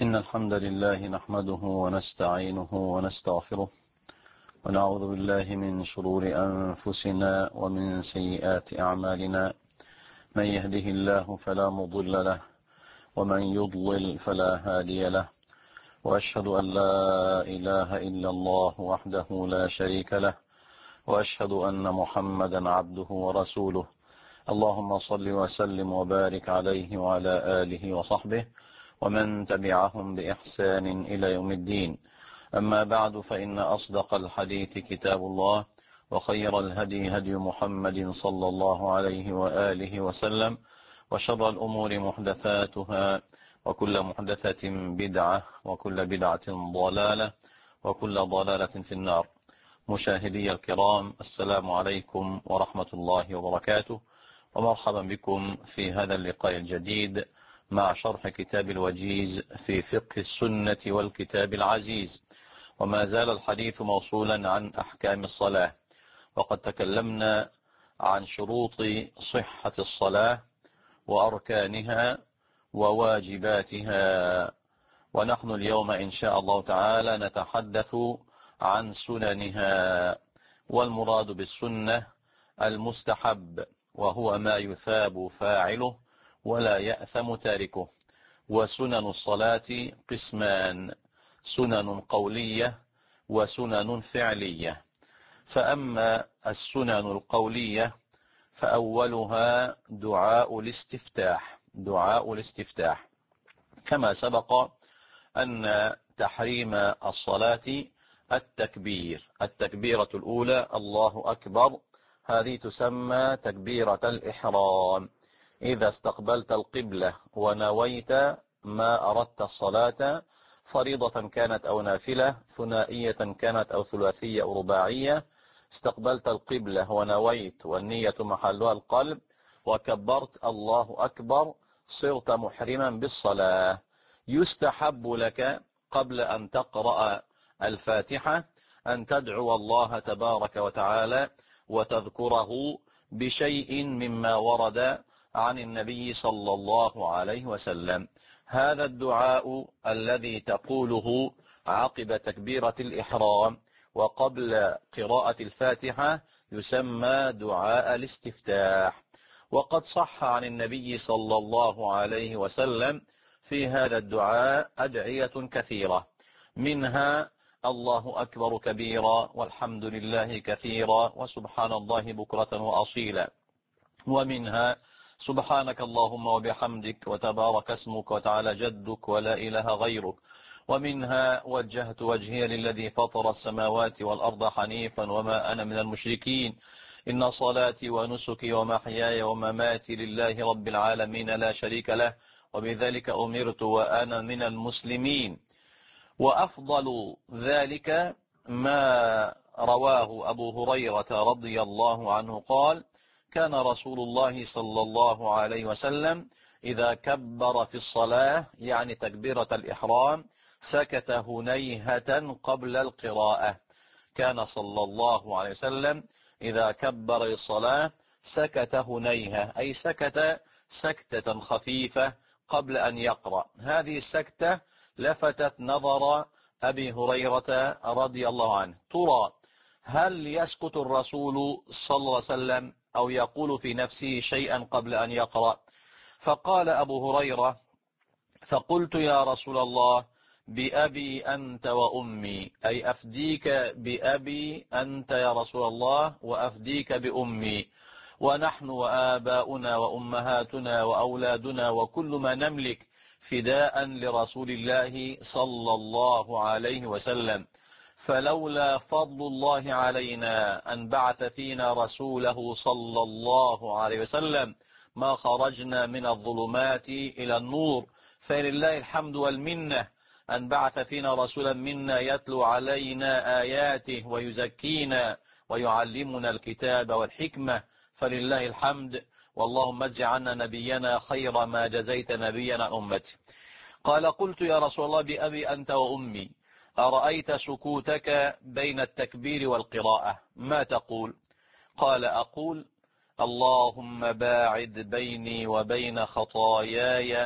إن الحمد لله نحمده ونستعينه ونستغفره ونعوذ بالله من شرور أنفسنا ومن سيئات أعمالنا. من يهده الله فلا مضل له ومن يضلل فلا هادي له، وأشهد أن لا إله إلا الله وحده لا شريك له، وأشهد أن محمدا عبده ورسوله. اللهم صل وسلم وبارك عليه وعلى آله وصحبه ومن تبعهم بإحسان إلى يوم الدين. أما بعد، فإن أصدق الحديث كتاب الله، وخير الهدي هدي محمد صلى الله عليه وآله وسلم، وشر الأمور محدثاتها، وكل محدثة بدعة، وكل بدعة ضلالة، وكل ضلالة في النار. مشاهدي الكرام، السلام عليكم ورحمة الله وبركاته، ومرحبا بكم في هذا اللقاء الجديد مع شرح كتاب الوجيز في فقه السنة والكتاب العزيز. وما زال الحديث موصولا عن أحكام الصلاة، وقد تكلمنا عن شروط صحة الصلاة وأركانها وواجباتها، ونحن اليوم إن شاء الله تعالى نتحدث عن سننها. والمراد بالسنة المستحب، وهو ما يثاب فاعله ولا يأثم تاركه. وسنن الصلاة قسمان: سنن قولية وسنن فعلية. فأما السنن القولية فأولها دعاء الاستفتاح، كما سبق أن تحريم الصلاة التكبيرة الأولى الله أكبر، هذه تسمى تكبيرة الإحرام. إذا استقبلت القبلة ونويت ما أردت الصلاة، فريضة كانت أو نافلة، ثنائية كانت أو ثلاثية أو رباعية، استقبلت القبلة ونويت والنية محلها القلب وكبرت الله أكبر، صرت محرما بالصلاة. يستحب لك قبل أن تقرأ الفاتحة أن تدعو الله تبارك وتعالى وتذكره بشيء مما ورد عن النبي صلى الله عليه وسلم. هذا الدعاء الذي تقوله عقب تكبيرة الإحرام وقبل قراءة الفاتحة يسمى دعاء الاستفتاح. وقد صح عن النبي صلى الله عليه وسلم في هذا الدعاء أدعية كثيرة، منها الله أكبر كبيرا، والحمد لله كثيرا، وسبحان الله بكرة وأصيلا، ومنها سبحانك اللهم وبحمدك وتبارك اسمك وتعالى جدك ولا إله غيرك، ومنها وجهت وجهي للذي فطر السماوات والأرض حنيفا وما أنا من المشركين، إن صلاتي ونسكي ومحياي ومماتي لله رب العالمين لا شريك له، وبذلك أمرت وأنا من المسلمين. وأفضل ذلك ما رواه أبو هريرة رضي الله عنه قال: كان رسول الله صلى الله عليه وسلم إذا كبر في الصلاة، يعني تكبيرة الإحرام، سكت هنيهة قبل القراءة. كان صلى الله عليه وسلم إذا كبر الصلاة سكت هنيهة، أي سكت سكتة خفيفة قبل أن يقرأ. هذه السكتة لفتت نظر أبي هريرة رضي الله عنه. ترى هل يسكت الرسول صلى الله عليه وسلم أو يقول في نفسه شيئا قبل أن يقرأ؟ فقال أبو هريرة: فقلت يا رسول الله بأبي أنت وأمي، أي أفديك بأبي أنت يا رسول الله وأفديك بأمي، ونحن وآباؤنا وأمهاتنا وأولادنا وكل ما نملك فداء لرسول الله صلى الله عليه وسلم، فلولا فضل الله علينا أن بعث فينا رسوله صلى الله عليه وسلم ما خرجنا من الظلمات إلى النور. فلله الحمد والمنة أن بعث فينا رسولا منا يتلو علينا آياته ويزكينا ويعلمنا الكتاب والحكمة، فلله الحمد. واللهم اجعلنا نبينا خير ما جزيت نبينا أمتي. قال: قلت يا رسول الله بأبي أنت وأمي، أرأيت سكوتك بين التكبير والقراءة ما تقول؟ قال: أقول: اللهم باعد بيني وبين خطاياي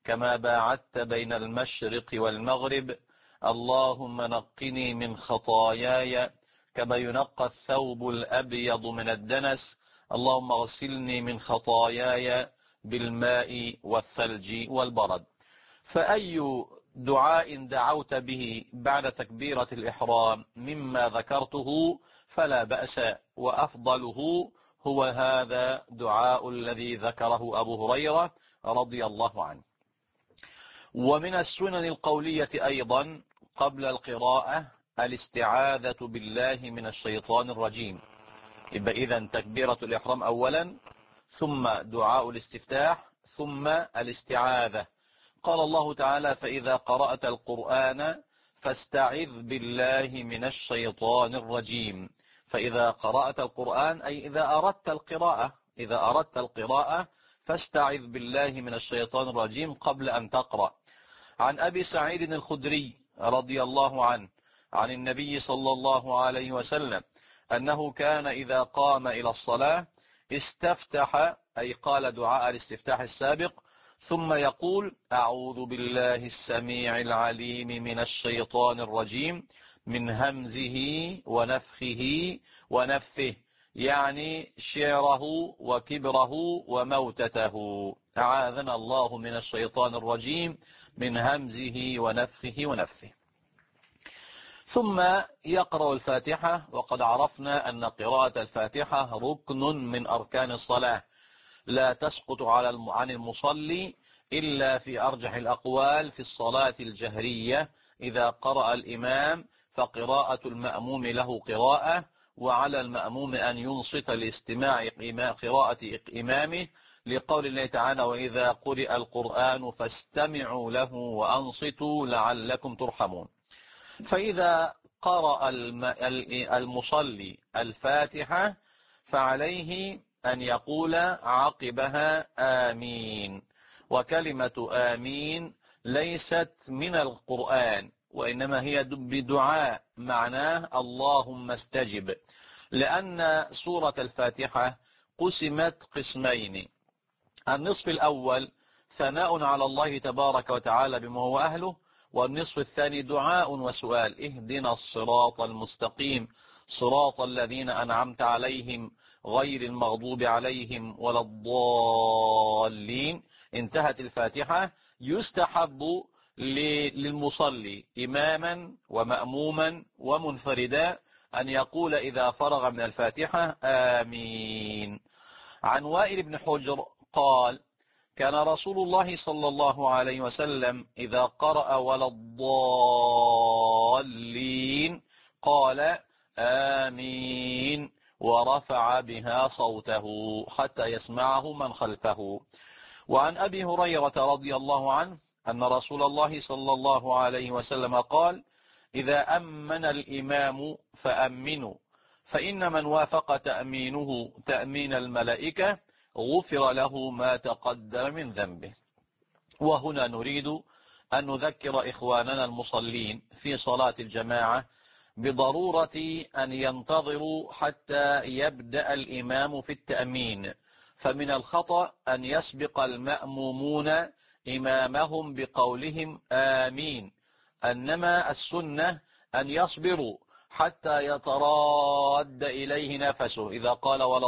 كما باعدت بين المشرق والمغرب. اللهم نقني من خطاياي كما ينقى الثوب الأبيض من الدنس. اللهم اغسلني من خطاياي بالماء والثلج والبرد. فأي دعاء دعوت به بعد تكبيرة الإحرام مما ذكرته فلا بأس، وأفضله هو هذا دعاء الذي ذكره أبو هريرة رضي الله عنه. ومن السنن القولية أيضا قبل القراءة الاستعاذة بالله من الشيطان الرجيم. يبقى إذن تكبيرة الإحرام أولا، ثم دعاء الاستفتاح، ثم الاستعاذة. قال الله تعالى: فإذا قرأت القرآن فاستعذ بالله من الشيطان الرجيم. فإذا قرأت القرآن أي إذا أردت القراءة فاستعذ بالله من الشيطان الرجيم قبل أن تقرأ. عن أبي سعيد الخدري رضي الله عنه عن النبي صلى الله عليه وسلم أنه كان إذا قام إلى الصلاة استفتح، أي قال دعاء الاستفتاح السابق، ثم يقول: أعوذ بالله السميع العليم من الشيطان الرجيم من همزه ونفخه ونفه، يعني شعره وكبره وموتته. أعاذنا الله من الشيطان الرجيم من همزه ونفخه ونفه. ثم يقرأ الفاتحة، وقد عرفنا أن قراءة الفاتحة ركن من أركان الصلاة، لا تسقط عن المصلي إلا في أرجح الأقوال في الصلاة الجهرية. إذا قرأ الإمام فقراءة المأموم له قراءة، وعلى المأموم أن ينصت لاستماع قراءة إمامه، لقول الله تعالى: وإذا قرئ القرآن فاستمعوا له وأنصتوا لعلكم ترحمون. فإذا قرأ المصلي الفاتحة فعليه أن يقول عقبها آمين. وكلمة آمين ليست من القرآن، وإنما هي بدعاء معناه اللهم استجب، لأن سورة الفاتحة قسمت قسمين: النصف الأول ثناء على الله تبارك وتعالى بما هو أهله، والنصف الثاني دعاء وسؤال: اهدنا الصراط المستقيم صراط الذين أنعمت عليهم غير المغضوب عليهم ولا الضالين. انتهت الفاتحة. يستحب للمصلي إماما ومأموما ومنفردا أن يقول إذا فرغ من الفاتحة آمين. عن وائل بن حجر قال: كان رسول الله صلى الله عليه وسلم إذا قرأ ولا الضالين قال آمين، ورفع بها صوته حتى يسمعه من خلفه. وعن أبي هريرة رضي الله عنه أن رسول الله صلى الله عليه وسلم قال: إذا أمن الإمام فأمنوا، فإن من وافق تأمينه تأمين الملائكة غفر له ما تقدم من ذنبه. وهنا نريد أن نذكر إخواننا المصلين في صلاة الجماعة بضرورة أن ينتظروا حتى يبدأ الإمام في التأمين، فمن الخطأ أن يسبق المأمومون إمامهم بقولهم آمين، إنما السنة أن يصبروا حتى يتراد إليه نفسه. إذا قال ولا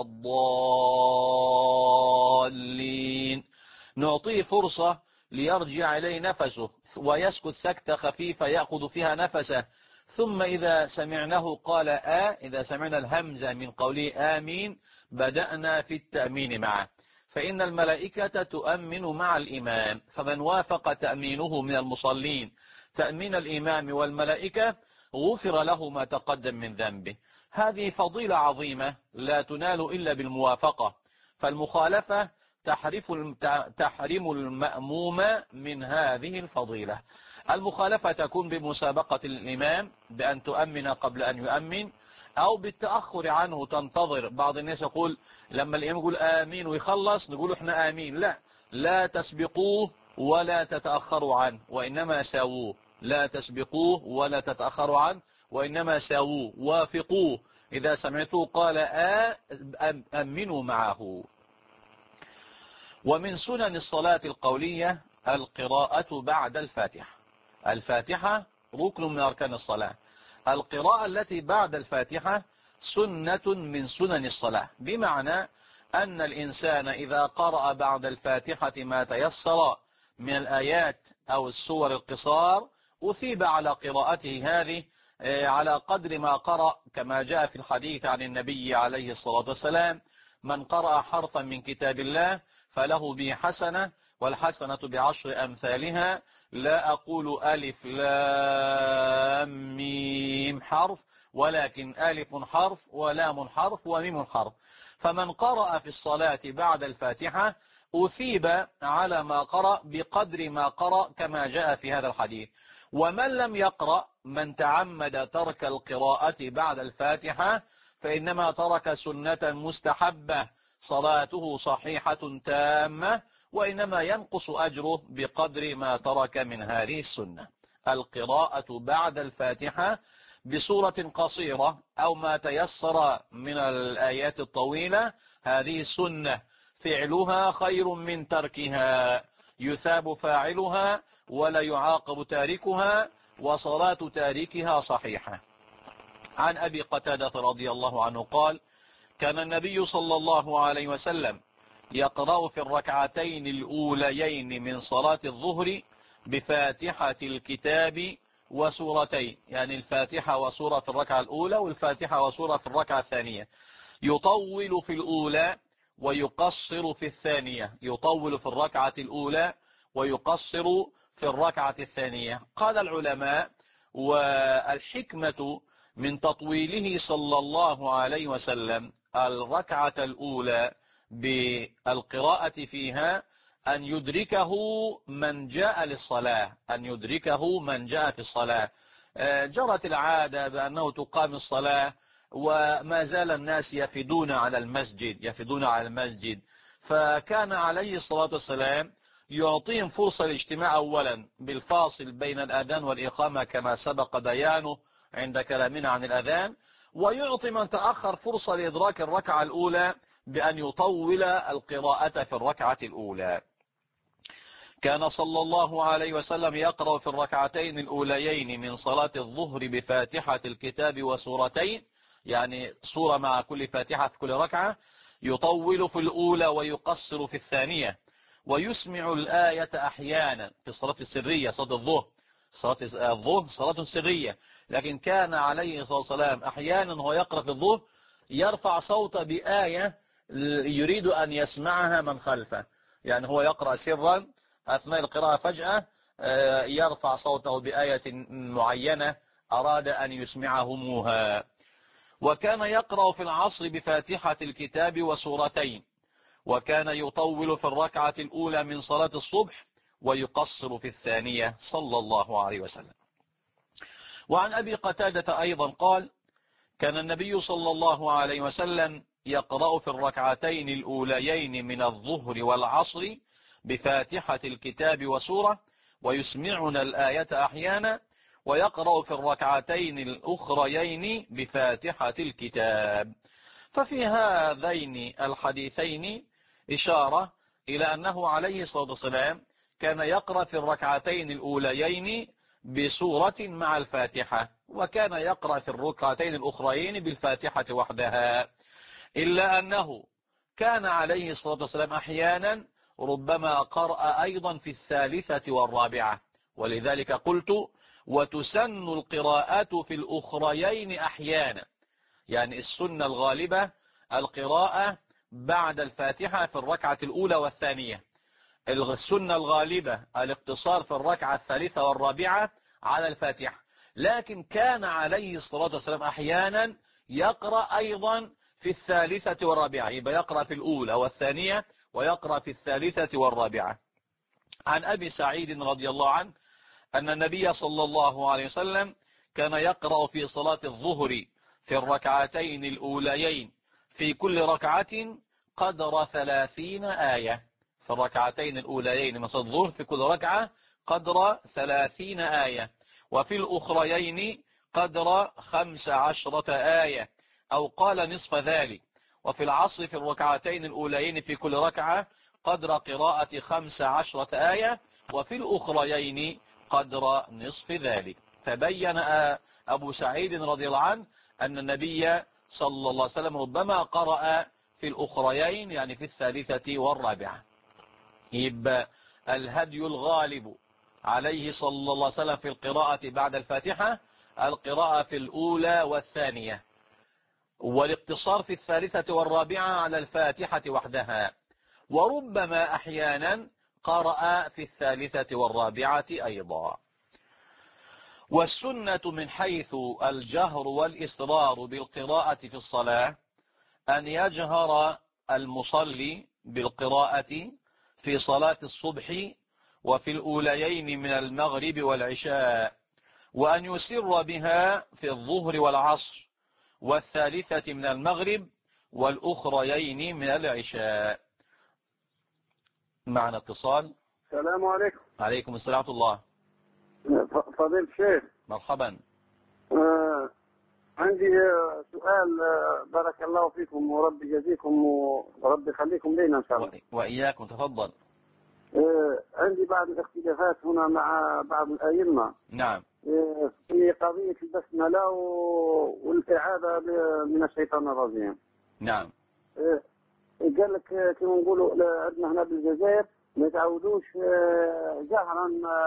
الضالين نعطيه فرصة ليرجع إليه نفسه ويسكت سكتة خفيفة يأخذ فيها نفسه، ثم إذا سمعناه قال إذا سمعنا الهمزة من قوله آمين بدأنا في التأمين معه، فإن الملائكة تؤمن مع الإمام، فمن وافق تأمينه من المصلين تأمين الإمام والملائكة غفر له ما تقدم من ذنبه. هذه فضيلة عظيمة لا تنال إلا بالموافقة، فالمخالفة تحرم المأموم من هذه الفضيلة. المخالفة تكون بمسابقة الإمام بأن تؤمن قبل أن يؤمن، أو بالتأخر عنه تنتظر. بعض الناس يقول لما الإمام يقول آمين ويخلص نقول إحنا آمين. لا تسبقوه ولا تتأخروا عنه، وإنما ساووه. لا تسبقوه ولا تتأخروا عنه، وإنما ساووه، وافقوه. إذا سمعتوه قال أمنوا معه. ومن سنن الصلاة القولية القراءة بعد الفاتحة. الفاتحة ركن من أركان الصلاة. القراءة التي بعد الفاتحة سنة من سنن الصلاة، بمعنى أن الإنسان إذا قرأ بعد الفاتحة ما تيسر من الآيات أو السور القصار أثيب على قراءته هذه على قدر ما قرأ، كما جاء في الحديث عن النبي عليه الصلاة والسلام: من قرأ حرفا من كتاب الله فله به حسنة، والحسنة بعشر أمثالها، لا أقول ألف لام ميم حرف، ولكن ألف حرف ولام حرف وميم حرف. فمن قرأ في الصلاة بعد الفاتحة أثيب على ما قرأ بقدر ما قرأ كما جاء في هذا الحديث. ومن لم يقرأ، من تعمد ترك القراءة بعد الفاتحة، فإنما ترك سنة مستحبة، صلاته صحيحة تامة، وإنما ينقص أجره بقدر ما ترك من هذه السنة. القراءة بعد الفاتحة بسورة قصيرة أو ما تيسر من الآيات الطويلة هذه سنة، فعلها خير من تركها، يثاب فاعلها ولا يعاقب تاركها، وصلاة تاركها صحيحة. عن أبي قتادة رضي الله عنه قال: كان النبي صلى الله عليه وسلم يقرأ في الركعتين الأوليين من صلاة الظهر بفاتحة الكتاب وسورتين، يعني الفاتحة وسورة في الركعة الأولى والفاتحة وسورة في الركعة الثانية، يطول في الأولى ويقصر في الثانية، يطول في الركعة الأولى ويقصر في الركعة الثانية. قال العلماء: والحكمة من تطويله صلى الله عليه وسلم الركعة الأولى بالقراءة فيها أن يدركه من جاء للصلاة، أن يدركه من جاء في الصلاة. جرت العادة بأنه تقام الصلاة وما زال الناس يفدون على المسجد، فكان عليه الصلاة والسلام يعطيهم فرصة الاجتماع أولا بالفاصل بين الأذان والإقامة كما سبق بيانه عند كلامنا عن الأذان، ويعطي من تأخر فرصة لإدراك الركعة الأولى بأن يطول القراءة في الركعة الأولى. كان صلى الله عليه وسلم يقرأ في الركعتين الأوليين من صلاة الظهر بفاتحة الكتاب وسورتين، يعني سورة مع كل فاتحة في كل ركعة، يطول في الأولى ويقصر في الثانية، ويسمع الآية أحيانا في الصلاة السرية. صلاة الظهر صلاة سرية، لكن كان عليه الصلاة والسلام أحيانا هو يقرأ في الظهر يرفع صوته بآية يريد أن يسمعها من خلفه، يعني هو يقرأ سرا أثناء القراءة فجأة يرفع صوته بآية معينة أراد أن يسمعهموها. وكان يقرأ في العصر بفاتحة الكتاب وسورتين، وكان يطول في الركعة الأولى من صلاة الصبح ويقصر في الثانية صلى الله عليه وسلم. وعن أبي قتادة أيضا قال: كان النبي صلى الله عليه وسلم يقرأ في الركعتين الأوليين من الظهر والعصر بفاتحة الكتاب وسورة، ويسمعنا الآية أحيانا، ويقرأ في الركعتين الأخريين بفاتحة الكتاب. ففي هذين الحديثين إشارة إلى أنه عليه الصلاة والسلام كان يقرأ في الركعتين الأوليين بسورة مع الفاتحة، وكان يقرأ في الركعتين الأخرين بالفاتحة وحدها، إلا أنه كان عليه الصلاة والسلام أحيانا ربما قرأ أيضا في الثالثة والرابعة، ولذلك قلت: وتسن القراءة في الأخريين أحيانا، يعني السنة الغالبة القراءة بعد الفاتحة في الركعة الأولى والثانية، السنة الغالبة الاقتصار في الركعة الثالثة والرابعة على الفاتحة، لكن كان عليه الصلاة والسلام أحيانا يقرأ أيضا في الثالثة والرابعة، يبقى يقرأ في الأولى والثانية ويقرأ في الثالثة والرابعة. عن أبي سعيد رضي الله عنه أن النبي صلى الله عليه وسلم كان يقرأ في صلاة الظهر في الركعتين الأوليين في كل ركعة قدر 30 آية، في الركعتين الأوليين من صلاة الظهر في كل ركعة قدر 30 آية، وفي الأخريين قدر 15 آية أو قال نصف ذلك، وفي العصر في الركعتين الأوليين في كل ركعة قدر قراءة 15 آية، وفي الأخريين قدر نصف ذلك. فبين أبو سعيد رضي الله عنه أن النبي صلى الله عليه وسلم ربما قرأ في الأخريين يعني في الثالثة والرابعة. يبقى الهدي الغالب عليه صلى الله عليه وسلم في القراءة بعد الفاتحة القراءة في الأولى والثانية، والاقتصار في الثالثة والرابعة على الفاتحة وحدها، وربما أحيانا قرأ في الثالثة والرابعة أيضا. والسنة من حيث الجهر والإصرار بالقراءة في الصلاة أن يجهر المصلي بالقراءة في صلاة الصبح وفي الأوليين من المغرب والعشاء، وأن يسر بها في الظهر والعصر والثالثة من المغرب والأخريين من العشاء. معنا اتصال. السلام عليكم. عليكم السلام ورحمة الله. فضيلة الشيخ مرحبا. عندي سؤال. بارك الله فيكم ورب يجزيكم ورب يخليكم لنا إن شاء الله. وإياكم، تفضل. عندي بعض الاختلافات هنا مع بعض الأئمة. نعم. في قضية البسملة والإعاذة من الشيطان الرجيم. نعم. قال لك كما نقولوا عندنا هنا بالجزائر ما يتعودوش جهرا،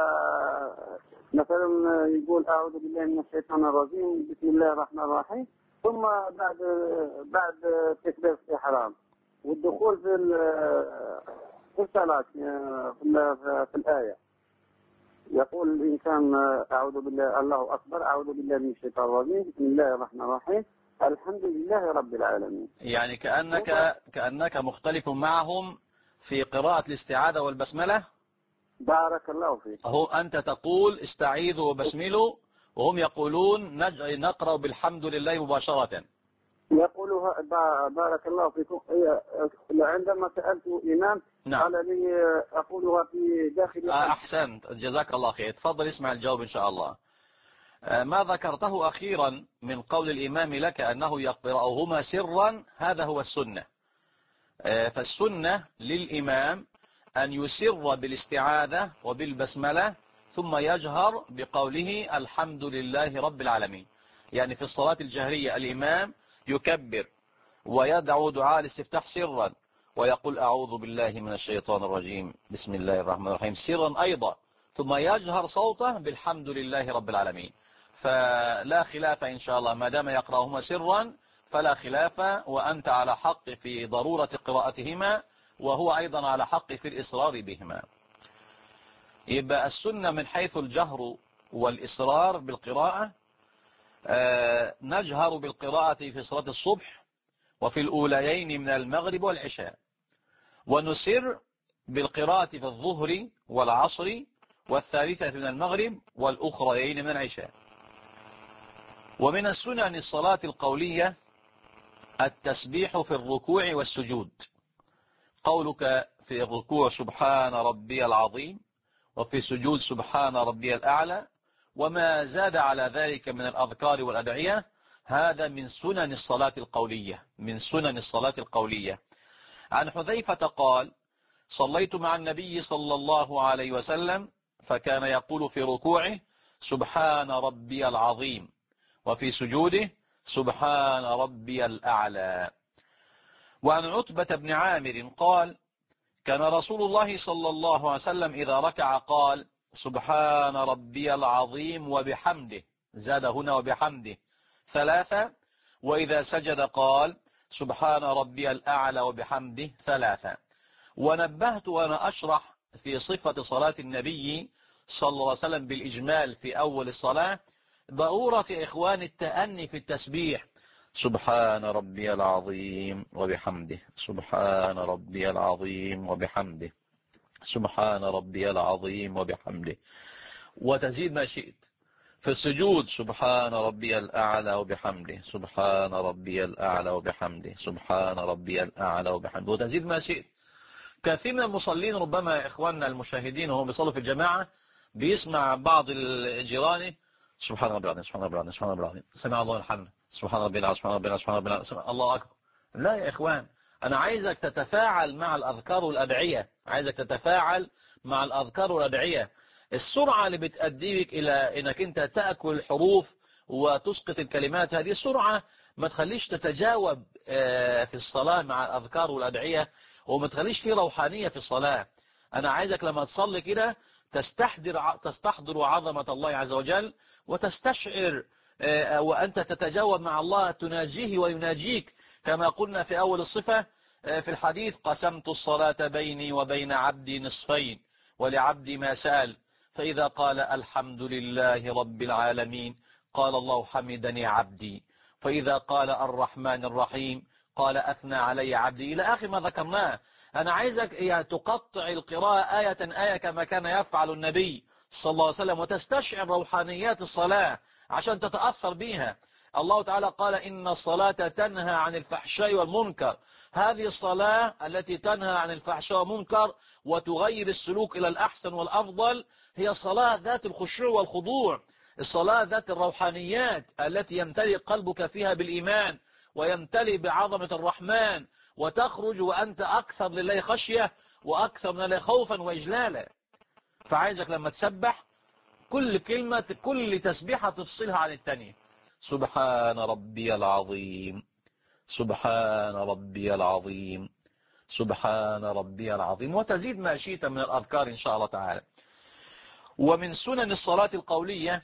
مثلا يقول أعوذ بالله من الشيطان الرجيم بسم الله الرحمن الرحيم، ثم بعد تكبير الإحرام والدخول في الصلاة في الآية يقول الإنسان أعوذ بالله الله أكبر أعوذ بالله من الشيطان الرجيم بسم الله الرحمن الرحيم الحمد لله رب العالمين. يعني كأنك مختلف معهم في قراءة الاستعاذة والبسملة. بارك الله فيك. هو أنت تقول استعيذوا وبسملوا وهم يقولون نقرأ بالحمد لله مباشرة. يقولها بارك الله فيكم. عندما سألت إمام قال لي أقولها في داخل أحسنت، جزاك الله خير. تفضل اسمع الجواب إن شاء الله. ما ذكرته أخيرا من قول الإمام لك أنه يقرأهما سرا هذا هو السنة. فالسنة للإمام أن يسر بالاستعاذة وبالبسملة ثم يجهر بقوله الحمد لله رب العالمين. يعني في الصلاة الجهرية الإمام يكبر ويدعو دعاء الاستفتاح سرا ويقول أعوذ بالله من الشيطان الرجيم بسم الله الرحمن الرحيم سرا أيضا، ثم يجهر صوته بالحمد لله رب العالمين. فلا خلاف إن شاء الله، ما دام يقرأهما سرا فلا خلاف، وأنت على حق في ضرورة قراءتهما وهو أيضا على حق في الإصرار بهما. يبقى السنة من حيث الجهر والإصرار بالقراءة، نجهر بالقراءة في صلاة الصبح وفي الأوليين من المغرب والعشاء، ونسر بالقراءة في الظهر والعصر والثالثة من المغرب والأخريين من العشاء. ومن السنن الصلاة القولية التسبيح في الركوع والسجود، قولك في الركوع سبحان ربي العظيم وفي السجود سبحان ربي الأعلى وما زاد على ذلك من الأذكار والأدعية، هذا من سنن الصلاة القولية، من سنن الصلاة القولية. عن حذيفة قال صليت مع النبي صلى الله عليه وسلم فكان يقول في ركوعه سبحان ربي العظيم وفي سجوده سبحان ربي الأعلى. وعن عتبة بن عامر قال كان رسول الله صلى الله عليه وسلم إذا ركع قال سبحان ربي العظيم وبحمده، زاد هنا وبحمده 3، وإذا سجد قال سبحان ربي الأعلى وبحمده 3. ونبهت وأنا أشرح في صفة صلاة النبي صلى الله عليه وسلم بالإجمال في أول الصلاة ضرورة إخوان التأني في التسبيح، سبحان ربي العظيم وبحمده سبحان ربي العظيم وبحمده سبحان ربي العظيم وبحمده، وتزيد ما شئت. في السجود سبحان ربي الأعلى وبحمده سبحان ربي الأعلى وبحمده سبحان ربي الأعلى وبحمده، وتزيد ما شئت. كثير من المصلين ربما إخواننا المشاهدين وهم بيصلوا في الجماعة بيسمع بعض الجيران سبحان ربي العظيم سبحان ربي العظيم سبحان ربي العظيم سمع الله الحمد سبحان ربي العظيم سبحان ربي العظيم سبحان ربي العظيم الله أكبر. لا يا إخوان، أنا عايزك تتفاعل مع الأذكار والأدعية، عايزك تتفاعل مع الأذكار والأدعية. السرعة اللي بتأديك إلى أنك أنت تأكل الحروف وتسقط الكلمات، هذه السرعة ما تخليش تتجاوب في الصلاة مع الأذكار والأدعية، وما تخليش في روحانية في الصلاة. أنا عايزك لما تصلي كده تستحضر عظمة الله عز وجل، وتستشعر وأنت تتجاوب مع الله، تناجيه ويناجيك، كما قلنا في أول الصفة في الحديث: قسمت الصلاة بيني وبين عبدي نصفين ولعبدي ما سأل، فإذا قال الحمد لله رب العالمين قال الله حمدني عبدي، فإذا قال الرحمن الرحيم قال أثنى علي عبدي، إلى آخر ما ذكرناه. أنا عايزك يعني تقطع القراءة آية آية كما كان يفعل النبي صلى الله عليه وسلم، وتستشعر روحانيات الصلاة عشان تتأثر بها. الله تعالى قال: إن الصلاة تنهى عن الفحشاء والمنكر. هذه الصلاة التي تنهى عن الفحشاء والمنكر وتغير السلوك إلى الأحسن والأفضل هي الصلاة ذات الخشوع والخضوع، الصلاة ذات الروحانيات التي يمتلئ قلبك فيها بالإيمان ويمتلئ بعظمة الرحمن، وتخرج وأنت أكثر لله خشية وأكثر من الله خوفا وإجلالا. فعايزك لما تسبح كل كلمة، كل تسبيحة تفصلها عن التانية. سبحان ربي العظيم، سبحان ربي العظيم، سبحان ربي العظيم، وتزيد ما شئت من الأذكار إن شاء الله تعالى. ومن سنن الصلاة القولية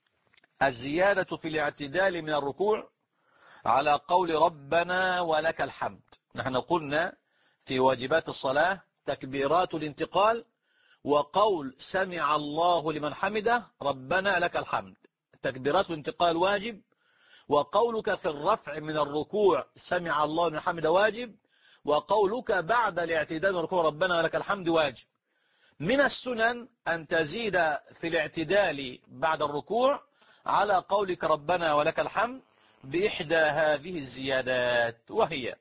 الزيادة في الاعتدال من الركوع على قول ربنا ولك الحمد. نحن قلنا في واجبات الصلاة تكبيرات الانتقال، وقول سمع الله لمن حمده ربنا لك الحمد، تكبيرات الانتقال واجب، وقولك في الرفع من الركوع سمع الله لمن حمده واجب، وقولك بعد الاعتدال من الركوع ربنا لك الحمد واجب. من السنن أن تزيد في الاعتدال بعد الركوع على قولك ربنا ولك الحمد بإحدى هذه الزيادات، وهي: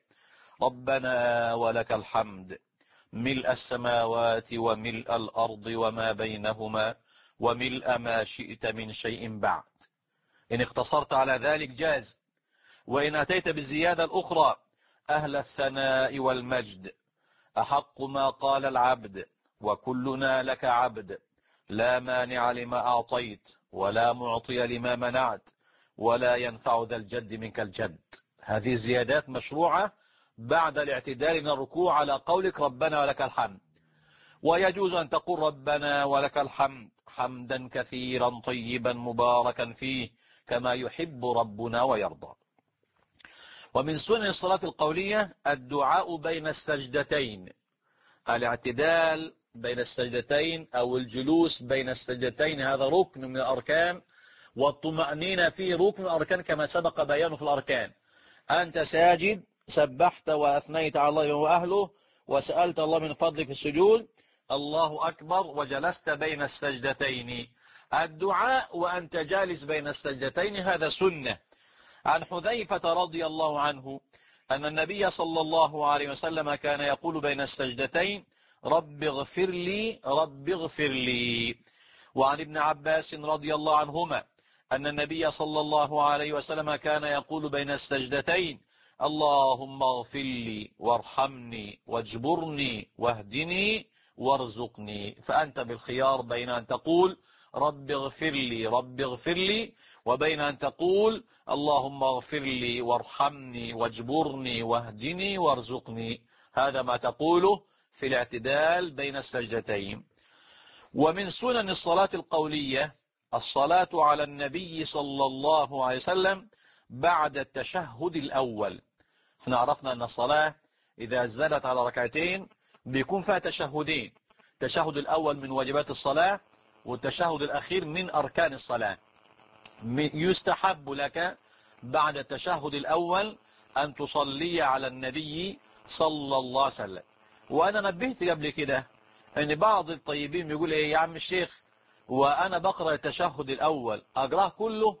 ربنا ولك الحمد ملء السماوات وملء الأرض وما بينهما وملء ما شئت من شيء بعد. إن اقتصرت على ذلك جاز، وإن أتيت بالزيادة الأخرى: أهل الثناء والمجد، أحق ما قال العبد وكلنا لك عبد، لا مانع لما أعطيت ولا معطي لما منعت ولا ينفع ذا الجد منك الجد. هذه الزيادات مشروعة بعد الاعتدال من الركوع على قولك ربنا ولك الحمد. ويجوز أن تقول ربنا ولك الحمد حمدا كثيرا طيبا مباركا فيه كما يحب ربنا ويرضى. ومن سنن الصلاة القولية الدعاء بين السجدتين. الاعتدال بين السجدتين أو الجلوس بين السجدتين هذا ركن من الأركان، والطمأنينة فيه ركن من الأركان كما سبق بيانه في الأركان. أنت ساجد سبحت وأثنيت على الله وأهله وسألت الله من فضلك في السجود، الله أكبر، وجلست بين السجدتين. الدعاء وأنت جالس بين السجدتين هذا سنة. عن حذيفة رضي الله عنه أن النبي صلى الله عليه وسلم كان يقول بين السجدتين: رب اغفر لي رب اغفر لي. وعن ابن عباس رضي الله عنهما أن النبي صلى الله عليه وسلم كان يقول بين السجدتين: اللهم اغفر لي وارحمني واجبرني واهدني وارزقني. فأنت بالخيار بين أن تقول رب اغفر لي رب اغفر لي، وبين أن تقول اللهم اغفر لي وارحمني واجبرني واهدني وارزقني. هذا ما تقوله في الاعتدال بين السجدتين. ومن سنن الصلاة القولية الصلاة على النبي صلى الله عليه وسلم بعد التشهد الأول. احنا عرفنا أن الصلاة إذا زادت على ركعتين بيكون فيها تشهدين: التشهد الأول من واجبات الصلاة، والتشهد الأخير من أركان الصلاة. يستحب لك بعد التشهد الأول أن تصلي على النبي صلى الله عليه وسلم. وأنا نبهت قبل كده أن بعض الطيبين بيقول إيه يا عم الشيخ، وأنا بقرأ التشهد الأول أقرأه كله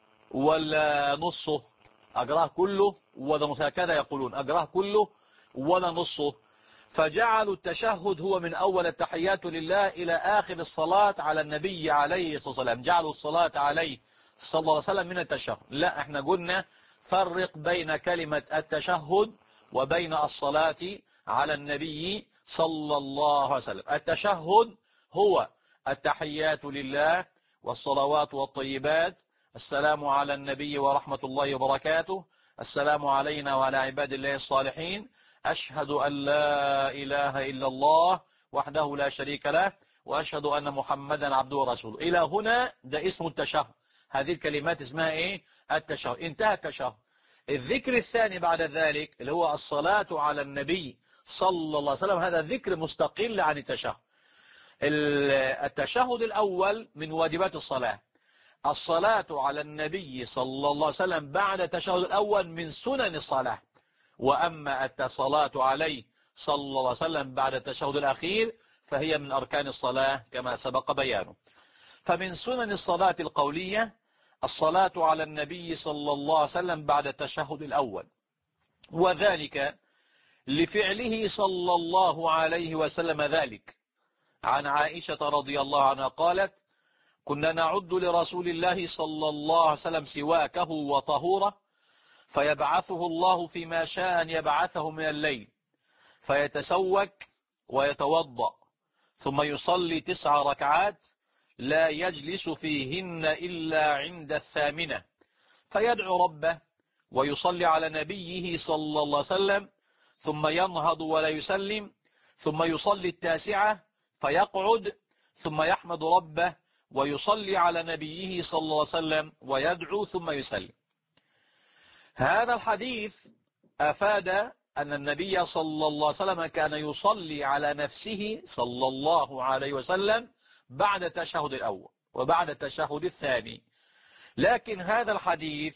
ولا نصه؟ أقرأه كله ولا نصه؟ هكذا يقولون: أقرأه كله ولا نصه. فجعلوا التشهد هو من أول التحيات لله إلى آخر الصلاة على النبي عليه الصلاة والسلام، جعلوا الصلاة عليه صلى الله عليه وسلم من التشهد. لا، احنا قلنا فرق بين كلمة التشهد وبين الصلاة على النبي صلى الله عليه وسلم. التشهد هو التحيات لله والصلوات والطيبات، السلام على النبي ورحمة الله وبركاته، السلام علينا وعلى عباد الله الصالحين، أشهد أن لا إله إلا الله وحده لا شريك له، وأشهد أن محمدا عبده ورسوله. إلى هنا ده اسم التشهد. هذه الكلمات اسمها إيه؟ التشهد. انتهى التشهد. الذكر الثاني بعد ذلك اللي هو الصلاة على النبي صلى الله عليه وسلم، هذا ذكر مستقل عن التشهد. التشهد الأول من واجبات الصلاة. الصلاة على النبي صلى الله عليه وسلم بعد التشهد الأول من سنن الصلاة. وأما الصلاة عليه صلى الله عليه وسلم بعد التشهد الأخير فهي من أركان الصلاة كما سبق بيانه. فمن سنن الصلاة القولية الصلاة على النبي صلى الله عليه وسلم بعد التشهد الأول، وذلك لفعله صلى الله عليه وسلم ذلك. عن عائشة رضي الله عنها قالت: كنا نعد لرسول الله صلى الله عليه وسلم سواكه وطهوره، فيبعثه الله فيما شاء أن يبعثه من الليل، فيتسوك ويتوضأ، ثم يصلي 9 ركعات لا يجلس فيهن إلا عند 8، فيدعو ربه ويصلي على نبيه صلى الله عليه وسلم، ثم ينهض ولا يسلم، ثم يصلي 9 فيقعد، ثم يحمد ربه ويصلي على نبيه صلى الله عليه وسلم ويدعو ثم يسلم. هذا الحديث أفاد أن النبي صلى الله عليه وسلم كان يصلي على نفسه صلى الله عليه وسلم بعد التشهد الأول وبعد التشهد الثاني. لكن هذا الحديث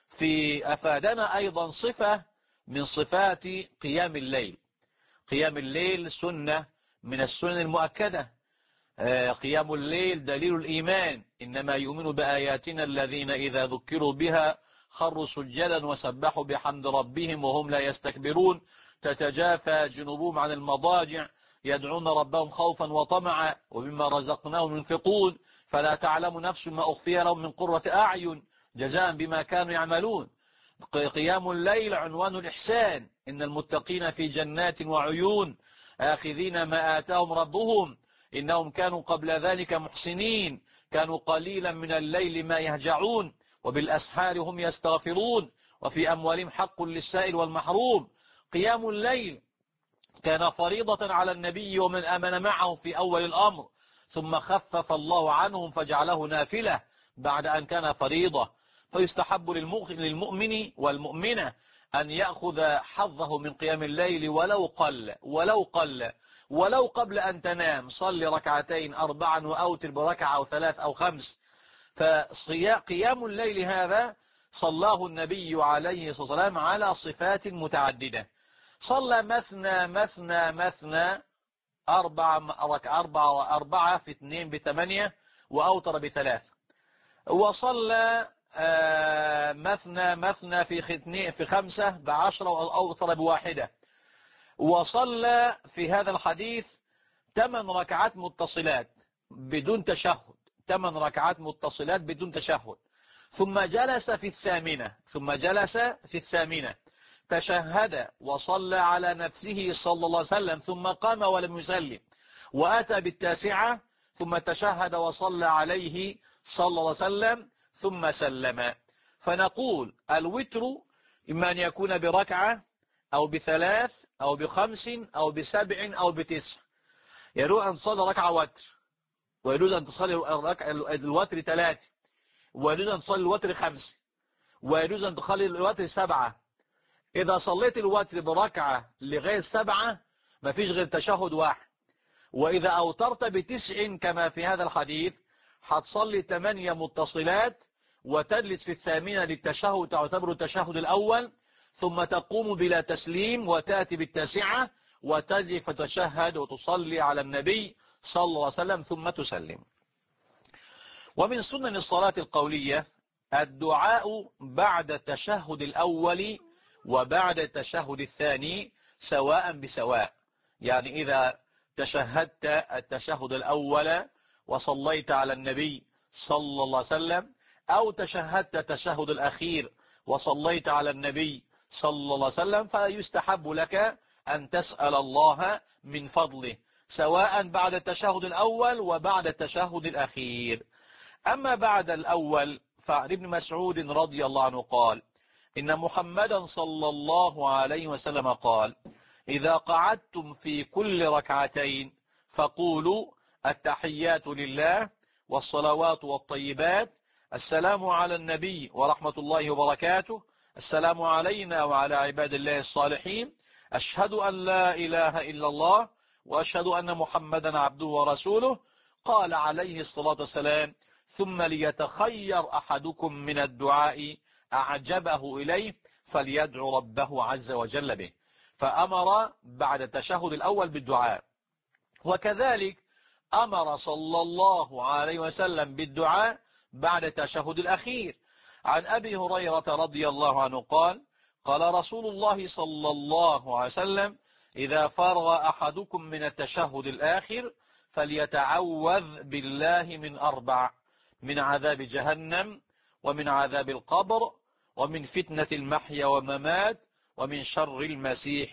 أفادنا أيضا صفة من صفات قيام الليل. قيام الليل سنة من السنن المؤكدة. قيام الليل دليل الإيمان، إنما يؤمن بآياتنا الذين إذا ذكروا بها خروا سجدا وسبحوا بحمد ربهم وهم لا يستكبرون، تتجافى جنوبهم عن المضاجع يدعون ربهم خوفا وطمعا ومما رزقناهم ينفقون، فلا تعلم نفس ما أخفي لهم من قرة أعين جزاء بما كانوا يعملون. قيام الليل عنوان الإحسان، إن المتقين في جنات وعيون آخذين ما آتاهم ربهم إنهم كانوا قبل ذلك محسنين، كانوا قليلا من الليل ما يهجعون وبالأسحار هم يستغفرون وفي أموالهم حق للسائل والمحروم. قيام الليل كان فريضة على النبي ومن آمن معه في أول الأمر، ثم خفف الله عنهم فجعله نافلة بعد أن كان فريضة. فيستحب للمؤمن والمؤمنة أن يأخذ حظه من قيام الليل ولو قبل أن تنام. صل 2 ركعتين 4 وأوتر بركعة أو 3 أو 5. فقيام الليل هذا صلاه النبي عليه الصلاة والسلام على صفات متعددة. صلى مثنى 4 في 2 ب8 وأوتر ب3. وصلى مثنى في 5 ب10 وأوتر ب1. وصلى في هذا الحديث 8 ركعات متصلات بدون تشهد، 8 ركعات متصلات بدون تشهد. ثم جلس في الثامنة تشهد وصلى على نفسه صلى الله عليه وسلم، ثم قام ولم يسلم، وأتى بالتاسعة ثم تشهد وصلى عليه صلى الله عليه وسلم ثم سلم. فنقول الوتر إما أن يكون بركعة أو ب3 أو ب5 أو ب7 أو ب9. يجوز أن تصلي ركعة وتر، ويجوز أن تصلي الوتر 3، ويجوز أن تصلي الوتر 5، ويجوز أن تصلي الوتر 7. إذا صليت الوتر بركعة لغاية 7 ما فيش غير تشهد واحد. وإذا أوترت ب9 كما في هذا الحديث هتصلي 8 متصلات وتجلس في الثامنة للتشهد، تعتبر التشهد الأول، ثم تقوم بلا تسليم وتأتي بالتاسعة وتجي فتشهد وتصلي على النبي صلى الله عليه وسلم ثم تسلم. ومن سنن الصلاة القولية الدعاء بعد التشهد الأول وبعد التشهد الثاني سواء بسواء. يعني إذا تشهدت التشهد الأول وصليت على النبي صلى الله عليه وسلم، أو تشهدت التشهد الأخير وصليت على النبي صلى الله عليه وسلم، فيستحب لك أن تسأل الله من فضله، سواء بعد التشهد الأول وبعد التشهد الأخير. أما بعد الأول فعن ابن مسعود رضي الله عنه قال: إن محمدا صلى الله عليه وسلم قال: إذا قعدتم في كل ركعتين فقولوا التحيات لله والصلوات والطيبات، السلام على النبي ورحمة الله وبركاته، السلام علينا وعلى عباد الله الصالحين، أشهد أن لا إله إلا الله وأشهد أن محمدا عبده ورسوله. قال عليه الصلاة والسلام: ثم ليتخير أحدكم من الدعاء أعجبه إليه فليدعو ربه عز وجل به. فأمر بعد التشهد الأول بالدعاء، وكذلك أمر صلى الله عليه وسلم بالدعاء بعد التشهد الأخير. عن أبي هريرة رضي الله عنه قال: قال رسول الله صلى الله عليه وسلم: إذا فرغ أحدكم من التشهد الآخر فليتعوذ بالله من 4: من عذاب جهنم، ومن عذاب القبر، ومن فتنة المحيا والممات، ومن شر المسيح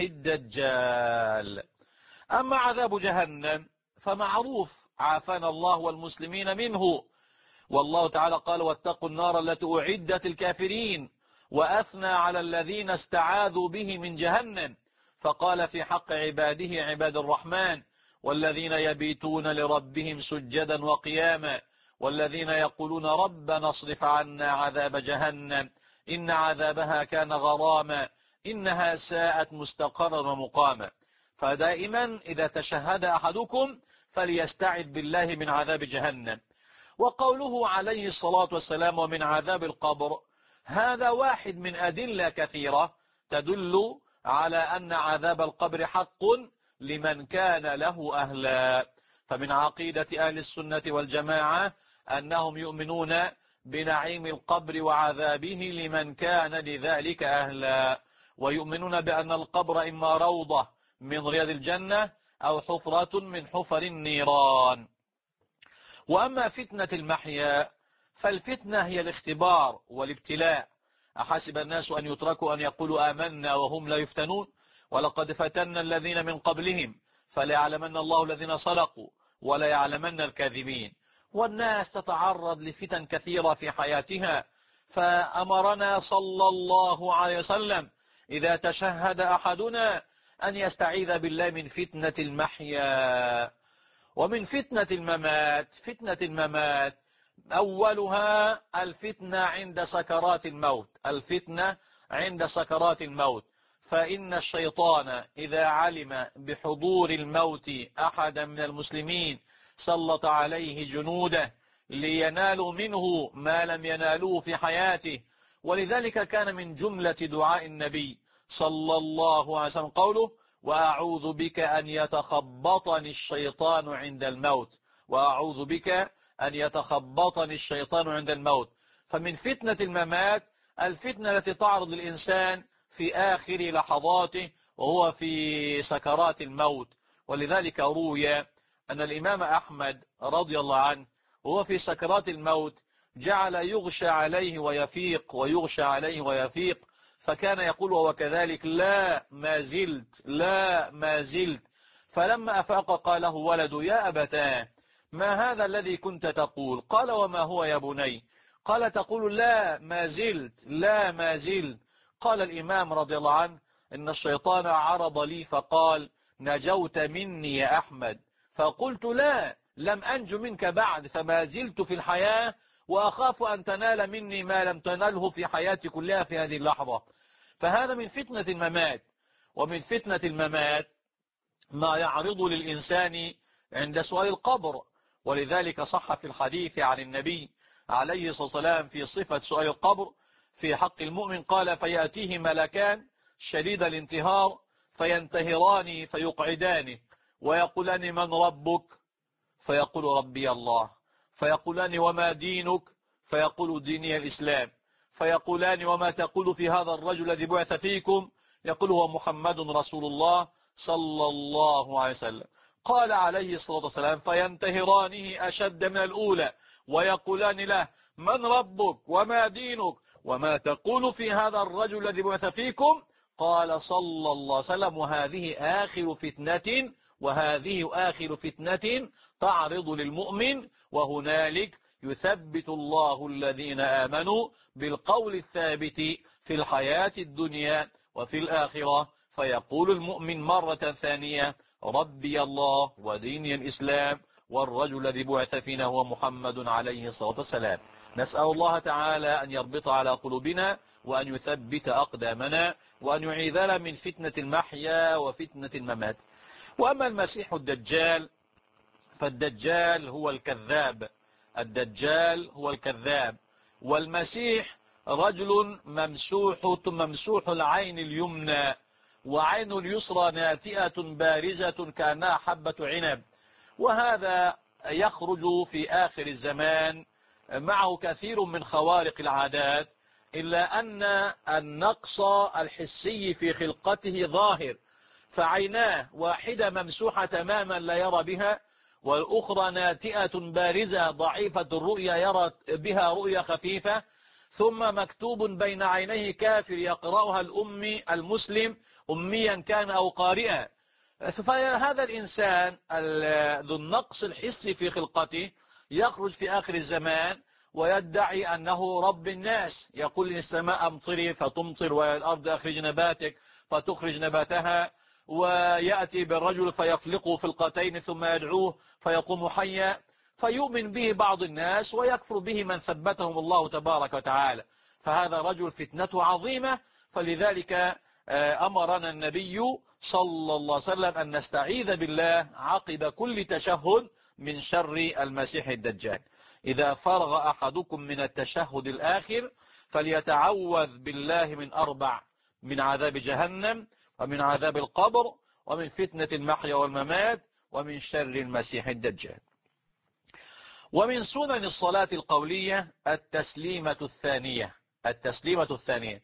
الدجال. أما عذاب جهنم فمعروف، عافانا الله والمسلمين منه، والله تعالى قال: واتقوا النار التي أعدت الكافرين، وأثنى على الذين استعاذوا به من جهنم، فقال في حق عباده عباد الرحمن: والذين يبيتون لربهم سجدا وقياما، والذين يقولون ربنا اصرف عنا عذاب جهنم إن عذابها كان غراما إنها ساءت مستقرا ومقاما. فدائما إذا تشهد أحدكم فليستعذ بالله من عذاب جهنم. وقوله عليه الصلاة والسلام: ومن عذاب القبر، هذا واحد من أدلة كثيرة تدل على أن عذاب القبر حق لمن كان له أهلا. فمن عقيدة أهل السنة والجماعة أنهم يؤمنون بنعيم القبر وعذابه لمن كان لذلك أهلا، ويؤمنون بأن القبر إما روضة من رياض الجنة أو حفرة من حفر النيران. وأما فتنة المحيا فالفتنة هي الاختبار والابتلاء. أحسب الناس أن يتركوا أن يقولوا آمنا وهم لا يفتنون، ولقد فتنا الذين من قبلهم فليعلمن الله الذين صدقوا وليعلمن الكاذبين. والناس تتعرض لفتن كثيرة في حياتها، فأمرنا صلى الله عليه وسلم إذا تشهد أحدنا أن يستعيذ بالله من فتنة المحيا. ومن فتنة الممات، فتنة الممات أولها الفتنة عند سكرات الموت، الفتنة عند سكرات الموت. فإن الشيطان إذا علم بحضور الموت أحدا من المسلمين سلط عليه جنوده لينالوا منه ما لم ينالوه في حياته. ولذلك كان من جملة دعاء النبي صلى الله عليه وسلم قوله: وأعوذ بك أن يتخبطني الشيطان عند الموت، وأعوذ بك أن يتخبطني الشيطان عند الموت. فمن فتنة الممات الفتنة التي تعرض للإنسان في آخر لحظاته وهو في سكرات الموت. ولذلك روي أن الإمام أحمد رضي الله عنه وهو في سكرات الموت جعل يغشى عليه ويفيق ويغشى عليه ويفيق، فكان يقول وهو كذلك: لا ما زلت، لا ما زلت. فلما أفاق قال له ولد: يا أبتاه، ما هذا الذي كنت تقول؟ قال: وما هو يا بني؟ قال: تقول لا ما زلت، لا ما زلت. قال الإمام رضي الله عنه: إن الشيطان عرض لي فقال: نجوت مني يا أحمد. فقلت: لا، لم أنج منك بعد، فما زلت في الحياة وأخاف أن تنال مني ما لم تنله في حياتي كلها في هذه اللحظة. فهذا من فتنة الممات. ومن فتنة الممات ما يعرض للإنسان عند سؤال القبر. ولذلك صح في الحديث عن النبي عليه الصلاة والسلام في صفة سؤال القبر في حق المؤمن قال: فيأتيه ملكان شديد الانتهار فينتهران فيقعدانه ويقولان: من ربك؟ فيقول: ربي الله. فيقولان: وما دينك؟ فيقول: ديني الإسلام. فيقولان: وما تقول في هذا الرجل الذي بعث فيكم؟ يقول: هو محمد رسول الله صلى الله عليه وسلم. قال عليه الصلاة والسلام: فينتهرانه أشد من الأولى ويقولان له: من ربك وما دينك وما تقول في هذا الرجل الذي بعث فيكم؟ قال صلى الله عليه وسلم: وهذه آخر فتنة وهذه آخر فتنة تعرض للمؤمن، وهنالك يثبت الله الذين آمنوا بالقول الثابت في الحياة الدنيا وفي الآخرة، فيقول المؤمن مرة ثانية: ربي الله وديني الإسلام والرجل الذي بعث فينا هو محمد عليه الصلاة والسلام. نسأل الله تعالى أن يربط على قلوبنا وأن يثبت أقدامنا وأن يعيذنا من فتنة المحيا وفتنة الممات. وأما المسيح الدجال فالدجال هو الكذاب، الدجال هو الكذاب، والمسيح رجل ممسوح العين اليمنى، وعين اليسرى ناتئة بارزة كأنها حبة عنب، وهذا يخرج في آخر الزمان معه كثير من خوارق العادات، إلا أن النقص الحسي في خلقته ظاهر، فعيناه واحدة ممسوحة تماما لا يرى بها، والأخرى ناتئة بارزة ضعيفة الرؤية يرى بها رؤية خفيفة، ثم مكتوب بين عينيه كافر يقرأها الأمي المسلم أميا كان أو قارئا. فهذا الإنسان ذو النقص الحسي في خلقته يخرج في آخر الزمان ويدعي أنه رب الناس، يقول للسماء أمطري فتمطر والأرض أخرج نباتك فتخرج نباتها، ويأتي بالرجل فيفلقه فلقتين ثم يدعوه فيقوم حيا، فيؤمن به بعض الناس ويكفر به من ثبتهم الله تبارك وتعالى. فهذا رجل فتنته عظيمة، فلذلك أمرنا النبي صلى الله عليه وسلم أن نستعيذ بالله عقب كل تشهد من شر المسيح الدجال. إذا فرغ أحدكم من التشهد الآخر فليتعوذ بالله من 4: من عذاب جهنم، ومن عذاب القبر، ومن فتنة المحيا والممات، ومن شر المسيح الدجال. ومن سنن الصلاة القولية التسليمة الثانية. التسليمة الثانية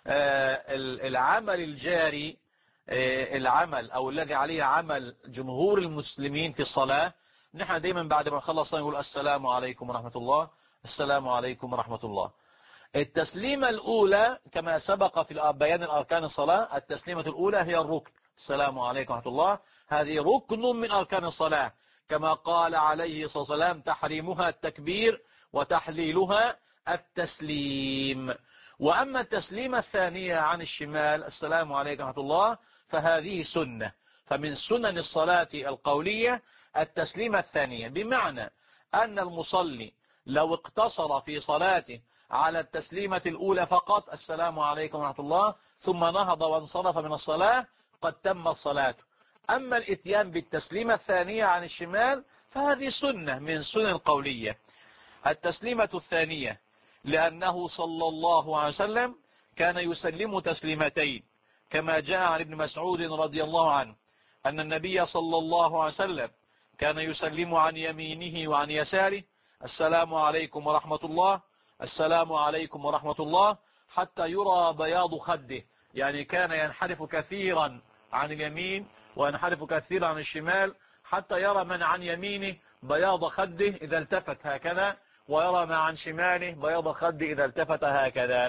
العمل الجاري، العمل أو الذي عليه عمل جمهور المسلمين في الصلاة. نحن دايما بعد ما نخلص نقول السلام عليكم ورحمة الله، السلام عليكم ورحمة الله. التسليمة الأولى كما سبق في بيان الأركان الصلاة، التسليمة الأولى هي الركن، السلام عليكم ورحمة الله، هذه ركن من أركان الصلاة، كما قال عليه الصلاة والسلام: تحريمها التكبير وتحليلها التسليم. وأما التسليمة الثانية عن الشمال، السلام عليكم ورحمة الله، فهذه سنة. فمن سنن الصلاة القولية التسليمة الثانية، بمعنى أن المصلي لو اقتصر في صلاته على التسليمة الأولى فقط، السلام عليكم ورحمة الله، ثم نهض وانصرف من الصلاة، قد تمت صلاته. أما الاتيان بالتسليمة الثانية عن الشمال فهذه سنة من سنن القولية. التسليمة الثانية لأنه صلى الله عليه وسلم كان يسلم تسليمتين، كما جاء عن ابن مسعود رضي الله عنه أن النبي صلى الله عليه وسلم كان يسلم عن يمينه وعن يساره: السلام عليكم ورحمة الله، السلام عليكم ورحمة الله، حتى يرى بياض خده، يعني كان ينحرف كثيرا عن اليمين وينحرف كثيرا عن الشمال، حتى يرى من عن يمينه بياض خده إذا التفت هكذا، ويرى ما عن شماله بياض خده إذا التفت هكذا.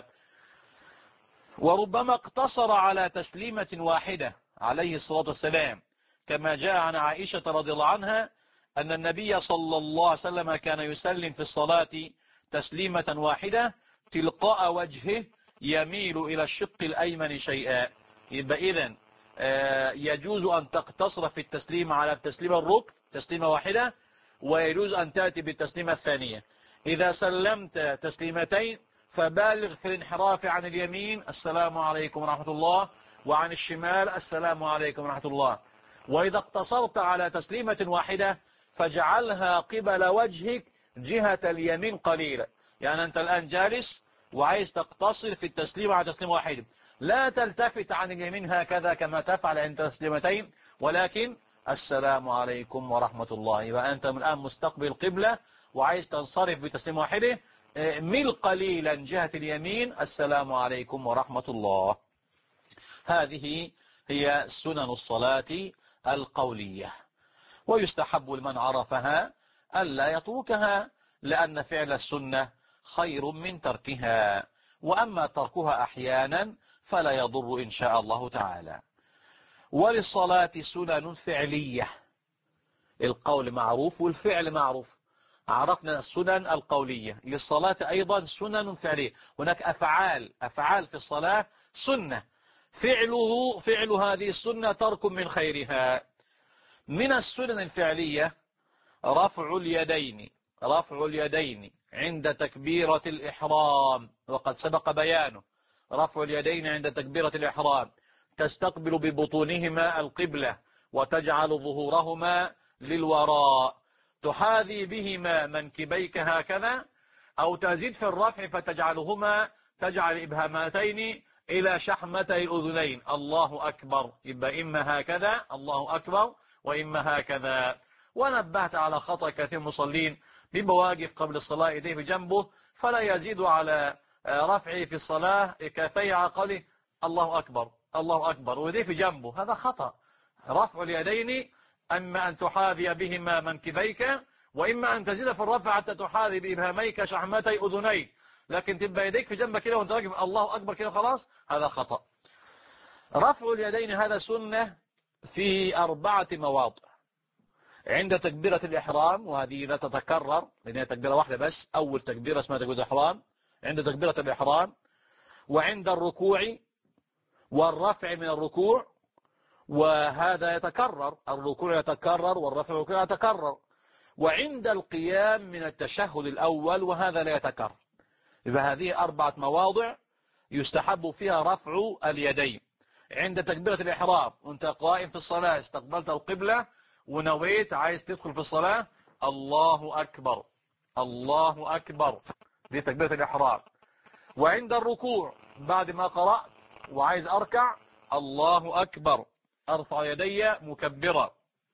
وربما اقتصر على تسليمة واحدة عليه الصلاة والسلام، كما جاء عن عائشة رضي الله عنها أن النبي صلى الله عليه وسلم كان يسلم في الصلاة تسليمة واحدة تلقاء وجهه يميل إلى الشق الأيمن شيئا. يبقى إذن يجوز أن تقتصر في التسليم على التسليمة الركن تسليمة واحدة، ويجوز أن تأتي بالتسليمة الثانية. إذا سلمت تسليمتين فبالغ في الانحراف عن اليمين: السلام عليكم ورحمة الله، وعن الشمال: السلام عليكم ورحمة الله. وإذا اقتصرت على تسليمة واحدة فاجعلها قبل وجهك جهة اليمين قليلا، يعني أنت الآن جالس وعايز تقتصر في التسليم على تسليم واحد، لا تلتفت عن اليمين هكذا كما تفعل عند تسليمتين، ولكن السلام عليكم ورحمة الله، وأنت الآن مستقبل قبلة وعايز تنصرف بتسليم واحدة، مل قليلا جهة اليمين: السلام عليكم ورحمة الله. هذه هي سنن الصلاة القولية، ويستحب لمن عرفها ألا يتركها، لأن فعل السنة خير من تركها، وأما تركها أحيانا فلا يضر إن شاء الله تعالى. وللصلاة سنن فعلية، القول معروف والفعل معروف، عرفنا السنن القولية. للصلاة أيضا سنن فعلية، هناك أفعال في الصلاة سنة، فعل هذه السنة ترك من خيرها. من السنن الفعلية رفع اليدين عند تكبيرة الإحرام، وقد سبق بيانه. رفع اليدين عند تكبيرة الإحرام، تستقبل ببطونهما القبلة وتجعل ظهورهما للوراء، تحاذي بهما منكبيك هكذا، أو تزيد في الرفع تجعل إبهامتين إلى شحمتي الأذنين. الله أكبر، يبقى إما هكذا الله أكبر وإما هكذا. ونبهت على خطأ كثير المصلين، بيبقى واقف قبل الصلاة يديه بجنبه فلا يزيد على رفعه في الصلاة كفي عقله الله أكبر الله أكبر ويديه في جنبه، هذا خطأ. رفع اليدين أما أن تحاذي بهما منكبيك، وإما أن تزيد في الرفع حتى تحاذي بإبهاميك شحمتي أذنيك، لكن تبقى يديك في جنبك كده وانت واقف الله أكبر كده خلاص، هذا خطأ. رفع اليدين هذا سنة في 4 مواضع: عند تكبيرة الإحرام، وهذه لا تتكرر لأنها تكبيرة واحدة بس، أول تكبيرة اسمها تكبيرة الإحرام، عند تكبيرة الإحرام، وعند الركوع والرفع من الركوع، وهذا يتكرر، الركوع يتكرر والرفع يتكرر، وعند القيام من التشهد الأول، وهذا لا يتكرر. يبقى هذه 4 مواضع يستحب فيها رفع اليدين. عند تكبيرة الإحرام وانت قائم في الصلاة، استقبلت القبلة ونويت عايز تدخل في الصلاة، الله أكبر الله أكبر، دي تكبيرة الإحرام. وعند الركوع بعد ما قرأت وعايز أركع، الله أكبر، أرفع يدي مكبرا.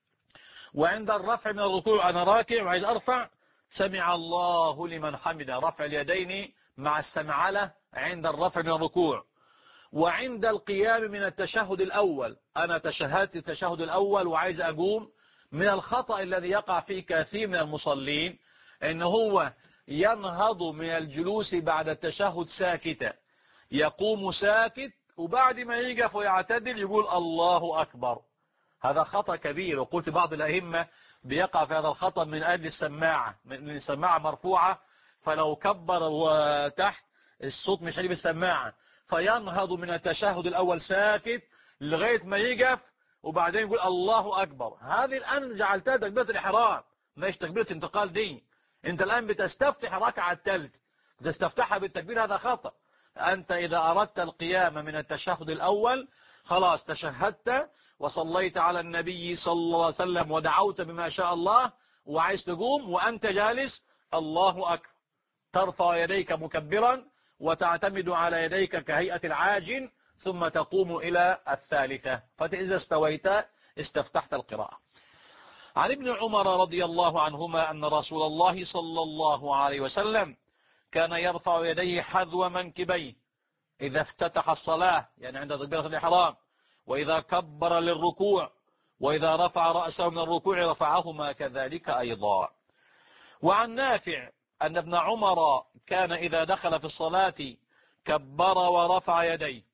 وعند الرفع من الركوع أنا راكع وعايز أرفع، سمع الله لمن حمده، رفع اليدين مع السمعلة عند الرفع من الركوع. وعند القيام من التشهد الأول، أنا تشهدت التشهد الأول وعايز أقوم، من الخطأ الذي يقع فيه كثير من المصلين إن هو ينهض من الجلوس بعد التشهد ساكتا، يقوم ساكت وبعد ما يقف ويعتدل يقول الله أكبر. هذا خطأ كبير، وقلت بعض الأئمة بيقع في هذا الخطأ من أجل السماعة، من السماعة مرفوعة، فلو كبر وتحت الصوت مش هيجيب السماعة، فينهض من التشهد الأول ساكت لغاية ما يقف وبعدين يقول الله أكبر. هذه الآن جعلتها تكبيرة الإحرام، مش تكبيرة انتقال دي. انت الآن بتستفتح ركعة الثالث، بتستفتحها بالتكبير، هذا خطأ. أنت إذا أردت القيام من التشهد الأول خلاص تشهدت وصليت على النبي صلى الله عليه وسلم ودعوت بما شاء الله، وعايز تقوم وأنت جالس، الله أكبر، ترفع يديك مكبرا وتعتمد على يديك كهيئة العاجن، ثم تقوم إلى الثالثة، فإذا استويت استفتحت القراءة. عن ابن عمر رضي الله عنهما أن رسول الله صلى الله عليه وسلم كان يرفع يديه حذو منكبيه إذا افتتح الصلاة، يعني عند تكبيرة الإحرام، وإذا كبر للركوع، وإذا رفع رأسه من الركوع رفعهما كذلك أيضا. وعن نافع أن ابن عمر كان إذا دخل في الصلاة كبر ورفع يديه،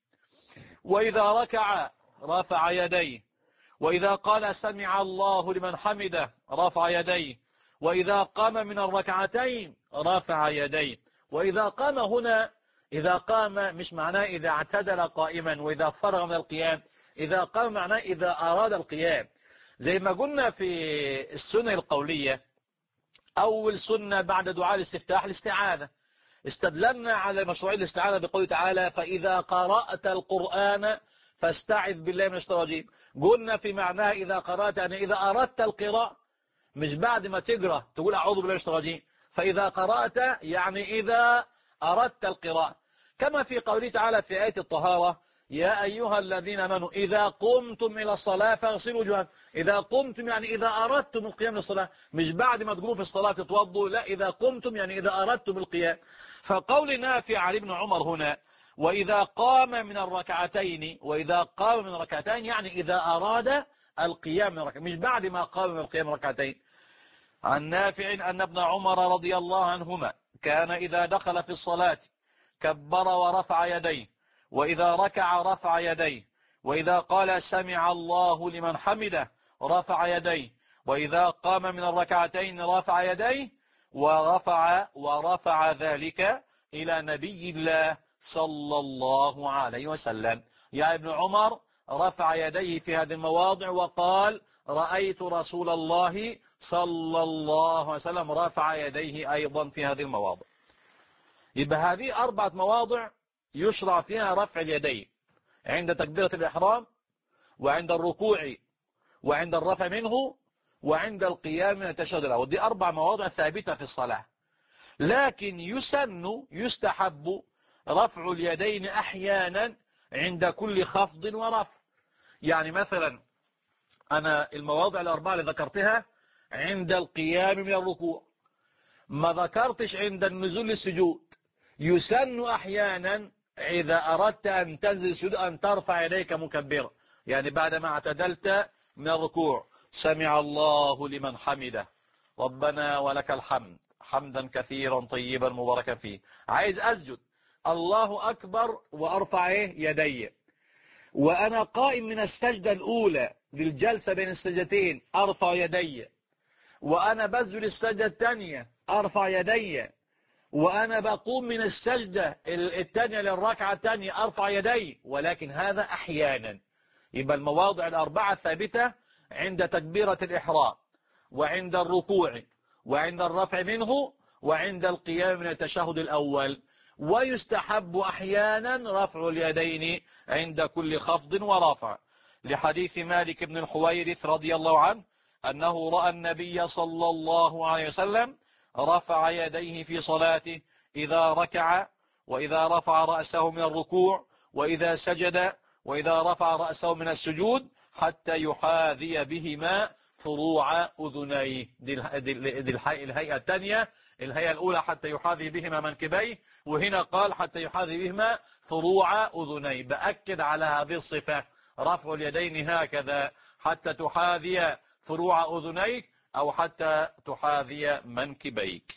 وإذا ركع رفع يديه، وإذا قال سمع الله لمن حمده رفع يديه، وإذا قام من الركعتين رفع يديه. وإذا قام هنا، إذا قام مش معناه إذا اعتدل قائما وإذا فرغ من القيام، إذا قام معناه إذا أراد القيام. زي ما قلنا في السنة القولية، أول سنة بعد دعاء الاستفتاح الاستعاذة، استدللنا على مشروعية الاستعاذة بقوله تعالى فإذا قرأت القرآن فاستعذ بالله من الشيطان الرجيم. قلنا في معناه إذا قرأت يعني إذا أردت القراءة، مش بعد ما تقرأ تقول أعوذ بالله من الشيطان الرجيم، فإذا قرأت يعني إذا أردت القراءة. كما في قوله تعالى في آية الطهارة يا أيها الذين آمنوا إذا قمتم إلى الصلاة فاغسلوا وجوهكم. إذا قمتم يعني إذا أردتم القيام للصلاة، مش بعد ما تقوموا في الصلاة تتوضوا، لا، إذا قمتم يعني إذا أردتم القيام. فقول نافع عن ابن عمر هنا وإذا قام من الركعتين، وإذا قام من الركعتين يعني إذا أراد القيام من الركعتين، مش بعد ما قام من القيام من الركعتين. عن نافع أن ابن عمر رضي الله عنهما كان إذا دخل في الصلاة كبر ورفع يديه، وإذا ركع رفع يديه، وإذا قال سمع الله لمن حمده رفع يديه، وإذا قام من الركعتين رفع يديه، ورفع ذلك إلى نبي الله صلى الله عليه وسلم. يا ابن عمر رفع يديه في هذه المواضع وقال رأيت رسول الله صلى الله عليه وسلم رفع يديه أيضا في هذه المواضع. يبقى هذه 4 مواضع يشرع فيها رفع اليدين: عند تكبيرة الإحرام، وعند الركوع، وعند الرفع منه، وعند القيام من التشهد الأول. دي 4 مواضع ثابتة في الصلاة. لكن يستحب رفع اليدين أحيانا عند كل خفض ورفع. يعني مثلا أنا المواضع ال4 اللي ذكرتها عند القيام من الركوع، ما ذكرتش عند النزول للسجود. يسن أحيانا إذا أردت أن تنزل السجود أن ترفع يديك مكبرا، يعني بعدما اعتدلت من الركوع سمع الله لمن حمده ربنا ولك الحمد حمدا كثيرا طيبا مباركا فيه، عايز أسجد الله أكبر وأرفع يدي، وأنا قائم من السجدة الأولى للجلسة بين السجدتين أرفع يدي، وأنا بنزل السجدة الثانية أرفع يدي، وأنا بقوم من السجدة الثانية للركعة الثانية أرفع يدي. ولكن هذا أحيانا. يبقى المواضع ال4 ثابتة عند تكبيرة الإحرام، وعند الركوع، وعند الرفع منه، وعند القيام من التشهد الأول. ويستحب أحيانا رفع اليدين عند كل خفض ورفع، لحديث مالك بن الحويرث رضي الله عنه أنه رأى النبي صلى الله عليه وسلم رفع يديه في صلاته إذا ركع، وإذا رفع رأسه من الركوع، وإذا سجد، وإذا رفع رأسه من السجود، حتى يحاذي بهما فروع أذنيه. دي الهيئة الثانية. الهيئة الأولى حتى يحاذي بهما منكبيه، وهنا قال حتى يحاذي بهما فروع أذنيه. بأكد على هذه الصفة، رفع اليدين هكذا حتى تحاذي فروع أذنيك أو حتى تحاذي منكبيك.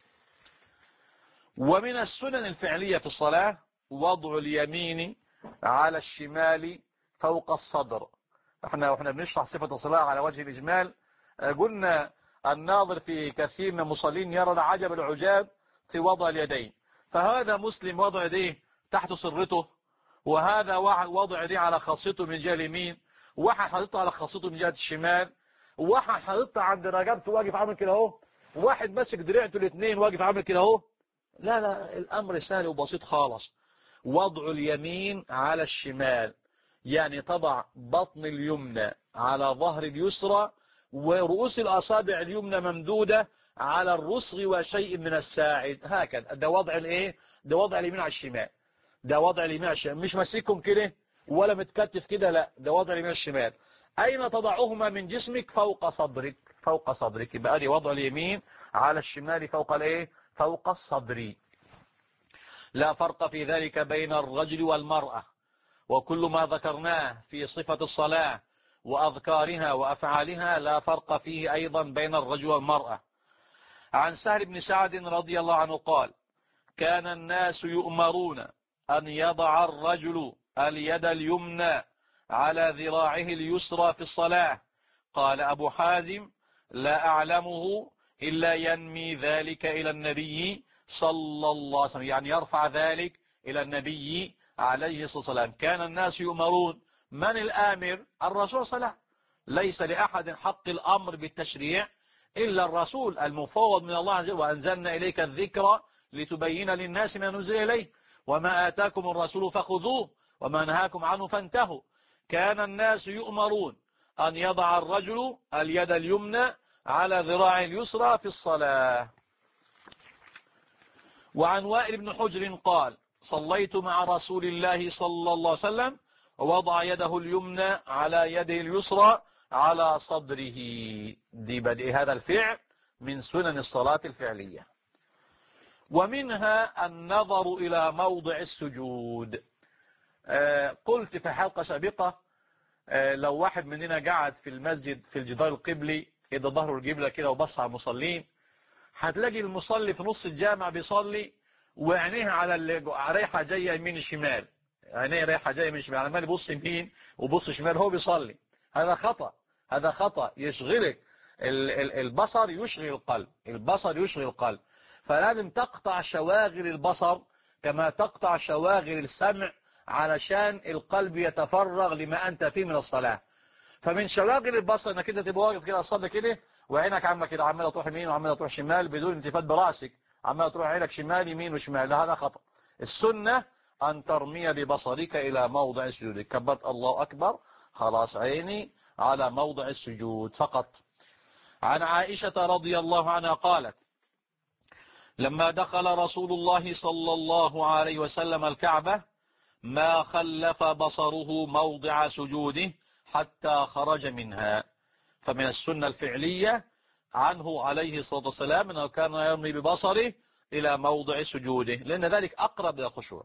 ومن السنن الفعلية في الصلاة وضع اليمين على الشمال فوق الصدر. احنا بنشرح صفة الصلاة على وجه الإجمال قلنا الناظر في كثير من المصلين يرى العجب العجاب في وضع اليدين. فهذا مسلم وضع يديه تحت سرته، وهذا وضع يديه على خاصيته من جهة اليمين، واحد حاططها على خاصيته من جهة الشمال، واحد حاططها عند رقبته واقف عامل كده اهو، واحد ماسك درعته الاثنين واقف عامل كده اهو. لا الامر سهل وبسيط خالص. وضع اليمين على الشمال يعني تضع بطن اليمنى على ظهر اليسرى، ورؤوس الأصابع اليمنى ممدودة على الرسغ وشيء من الساعد، هكذا. ده وضع الايه؟ ده وضع اليمين على الشمال. ده وضع اليمين على الشمال، مش ماسكهم كده ولا متكتف كده، لا، ده وضع اليمين على الشمال. أين تضعهما من جسمك؟ فوق صدرك. فوق صدرك. يبقى دي وضع اليمين على الشمال فوق الايه؟ فوق الصدر. لا فرق في ذلك بين الرجل والمرأة، وكل ما ذكرناه في صفة الصلاة وأذكارها وأفعالها لا فرق فيه أيضا بين الرجل والمرأة. عن سهل بن سعد رضي الله عنه قال: كان الناس يؤمرون أن يضع الرجل اليد اليمنى على ذراعه اليسرى في الصلاة. قال أبو حازم: لا أعلمه إلا ينمي ذلك إلى النبي صلى الله عليه وسلم، يعني يرفع ذلك إلى النبي عليه الصلاة والسلام. كان الناس يؤمرون. من الآمر؟ الرسول صلى الله عليه وسلم. ليس لأحد حق الأمر بالتشريع إلا الرسول المفوض من الله عز وجل. وأنزلنا إليك الذكر لتبين للناس ما نزل إليه، وما آتاكم الرسول فخذوه وما نهاكم عنه فانتهوا. كان الناس يؤمرون أن يضع الرجل اليد اليمنى على ذراع اليسرى في الصلاة. وعن وائل بن حجر قال: صليت مع رسول الله صلى الله عليه وسلم ووضع يده اليمنى على يده اليسرى على صدره. دي بدء هذا الفعل من سنن الصلاة الفعلية. ومنها النظر إلى موضع السجود. قلت في حلقة سابقة لو واحد مننا قاعد في المسجد في الجدار القبلي إذا ظهره القبلة كده وبص على المصلين، هتلاقي المصلي في نص الجامع بيصلي وعينيه على الريحة جاية يمين الشمال، عينيه رايحة جاية من شمال، عمال يبص يمين وبص شمال، هو بيصلي. هذا خطأ، هذا خطأ يشغلك. البصر يشغل القلب، البصر يشغل القلب. فلازم تقطع شواغل البصر كما تقطع شواغل السمع علشان القلب يتفرغ لما أنت فيه من الصلاة. فمن شواغل البصر انك انت تبقى واقف كده الصلاة كده وعينك عامله كده، عماله تروح يمين وعماله تروح شمال بدون التفات براسك، عماله تروح عينك شمال يمين وشمال، لا هذا خطأ. السنة أن ترمي ببصرك إلى موضع سجودك. كبرت الله أكبر، خلاص عيني على موضع السجود فقط. عن عائشة رضي الله عنها قالت: لما دخل رسول الله صلى الله عليه وسلم الكعبة ما خلف بصره موضع سجوده حتى خرج منها. فمن السنة الفعلية عنه عليه الصلاة والسلام أنه كان يرمي ببصره إلى موضع سجوده، لأن ذلك أقرب إلى الخشوع.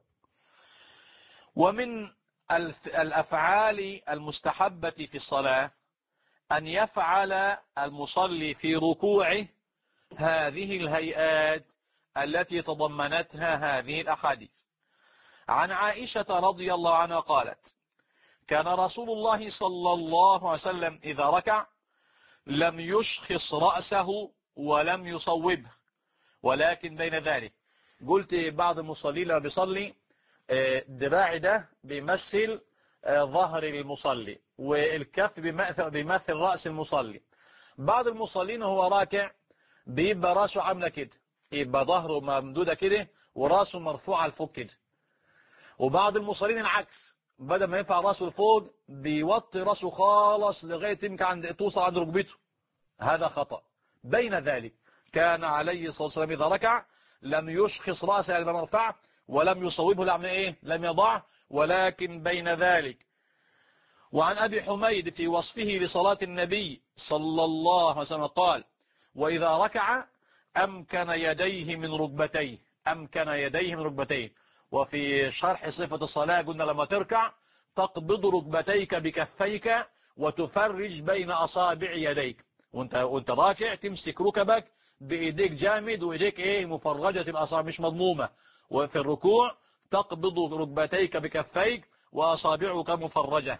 ومن الأفعال المستحبة في الصلاة أن يفعل المصلي في ركوعه هذه الهيئات التي تضمنتها هذه الأحاديث. عن عائشة رضي الله عنها قالت: كان رسول الله صلى الله عليه وسلم إذا ركع لم يشخص رأسه ولم يصوبه، ولكن بين ذلك. قلت بعض المصلين لما بيصلي الدراع ده بيمثل ظهر المصلي والكف بيمثل رأس المصلي. بعض المصلين هو راكع بيبقى راسه عامله كده، يبقى ظهره ممدودة كده وراسه مرفوع لفوق كده. وبعض المصلين العكس، بدل ما ينفع راسه لفوق بيوطي راسه خالص لغاية يمكن توصل عند ركبته. هذا خطأ. بين ذلك كان عليه الصلاة والسلام إذا ركع لم يشخص رأسه لما رفعه ولم يصوبه لم يضعه، ولكن بين ذلك. وعن أبي حميد في وصفه لصلاة النبي صلى الله عليه وسلم قال: وإذا ركع أمكن يديه من ركبتيه، أمكن يديه من ركبتيه. وفي شرح صفة الصلاة قلنا لما تركع تقبض ركبتيك بكفيك وتفرج بين أصابع يديك، وانت راكع تمسك ركبك بإيديك جامد وإيديك مفرجة الأصابع مش مضمومة. وفي الركوع تقبض ركبتيك بكفيك وأصابعك مفرجة.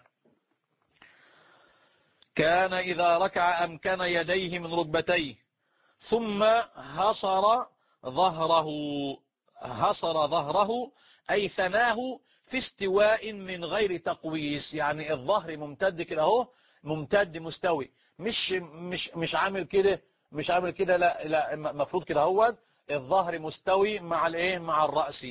كان إذا ركع أمكن يديه من ركبتيه ثم هصر ظهره أي ثناه في استواء من غير تقويس، يعني الظهر ممتد كده اهو، ممتد مستوي، مش عامل كده، مش عامل كده، لا مفروض كده هو الظهر مستوي مع الرأس.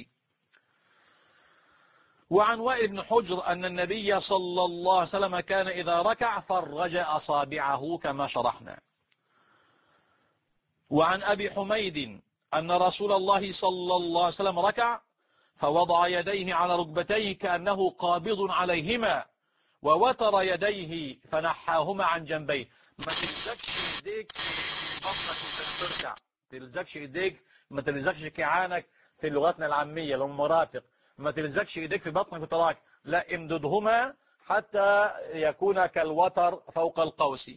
وعن وائل بن حجر أن النبي صلى الله عليه وسلم كان إذا ركع فرج أصابعه كما شرحنا. وعن أبي حميد أن رسول الله صلى الله عليه وسلم ركع فوضع يديه على ركبتيه كأنه قابض عليهما ووتر يديه فنحاهما عن جنبيه. ما تلزقش يديك في بطنك وانت بتركع، تلزقش يديك، ما تلزقش كعانك في لغتنا العامية للمرافق، ما تلزقش يديك في بطنك وتراك، لا امددهما حتى يكون كالوتر فوق القوس.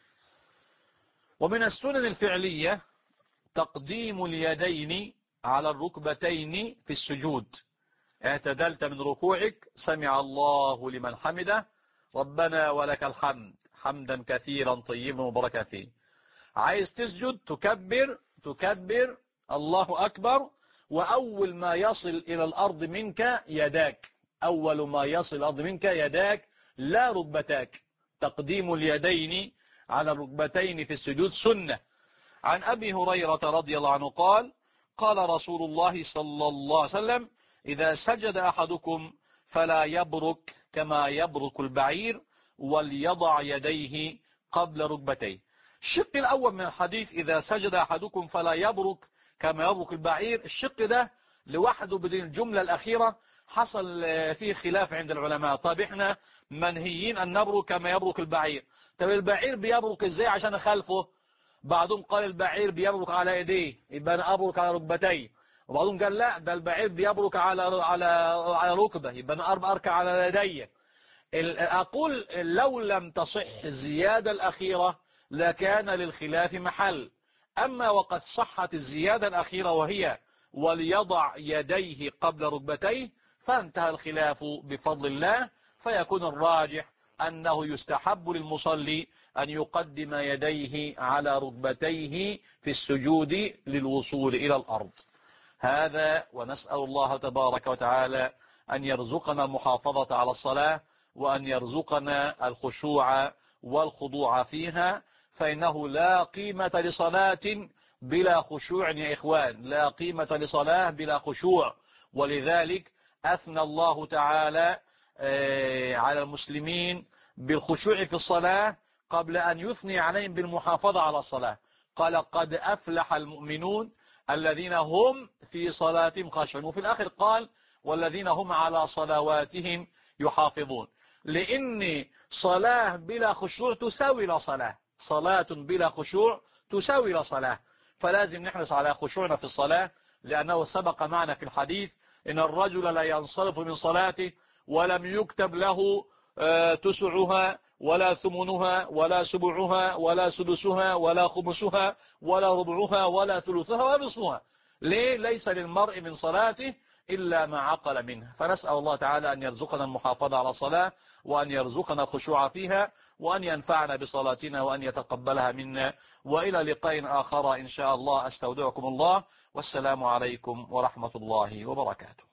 ومن السنن الفعلية تقديم اليدين على الركبتين في السجود. اعتدلت من ركوعك سمع الله لمن حمده ربنا ولك الحمد حمدا كثيرا طيبا مباركا فيه. عايز تسجد تكبر الله أكبر، وأول ما يصل إلى الأرض منك يداك، أول ما يصل الأرض منك يداك لا ركبتاك. تقديم اليدين على الركبتين في السجود سنة. عن أبي هريرة رضي الله عنه قال: قال رسول الله صلى الله عليه وسلم: إذا سجد أحدكم فلا يبرك كما يبرك البعير وليضع يديه قبل ركبتيه. الشق الأول من الحديث إذا سجد أحدكم فلا يبرك كما يبرك البعير، الشق ده لوحده بدون الجملة الأخيرة حصل فيه خلاف عند العلماء. طيب احنا منهيين أن نبرك كما يبرك البعير، طيب البعير بيبرك ازاي عشان أخالفه؟ بعضهم قال البعير بيبرك على ايديه يبقى انا ابرك على ركبتيه، وبعضهم قال لا ده البعير بيبرك على ركبه يبقى انا اركع على يديه. اقول لو لم تصح الزيادة الأخيرة لكان للخلاف محل، اما وقد صحت الزيادة الأخيرة وهي وليضع يديه قبل ركبتيه فانتهى الخلاف بفضل الله، فيكون الراجح أنه يستحب للمصلي أن يقدم يديه على ركبتيه في السجود للوصول إلى الأرض. هذا، ونسأل الله تبارك وتعالى أن يرزقنا المحافظة على الصلاة، وأن يرزقنا الخشوع والخضوع فيها، فإنه لا قيمة لصلاة بلا خشوع يا إخوان، لا قيمة لصلاة بلا خشوع. ولذلك أثنى الله تعالى على المسلمين بالخشوع في الصلاة قبل أن يثني عليهم بالمحافظة على الصلاة. قال قد أفلح المؤمنون الذين هم في صلاتهم خاشعون، وفي الآخر قال والذين هم على صلواتهم يحافظون. لأن صلاة بلا خشوع تساوي لا صلاة، صلاة بلا خشوع تساوي لا صلاة. فلازم نحرص على خشوعنا في الصلاة، لأنه سبق معنا في الحديث إن الرجل لا ينصرف من صلاته ولم يكتب له تسعها ولا ثمنها ولا سبعها ولا سدسها ولا خمسها ولا ربعها ولا ثلثها ولا نصفها. ليه؟ ليس للمرء من صلاته إلا ما عقل منها. فنسأل الله تعالى أن يرزقنا المحافظة على الصلاة، وأن يرزقنا الخشوع فيها، وأن ينفعنا بصلاتنا، وأن يتقبلها منا. وإلى لقاء آخر إن شاء الله، أستودعكم الله، والسلام عليكم ورحمة الله وبركاته.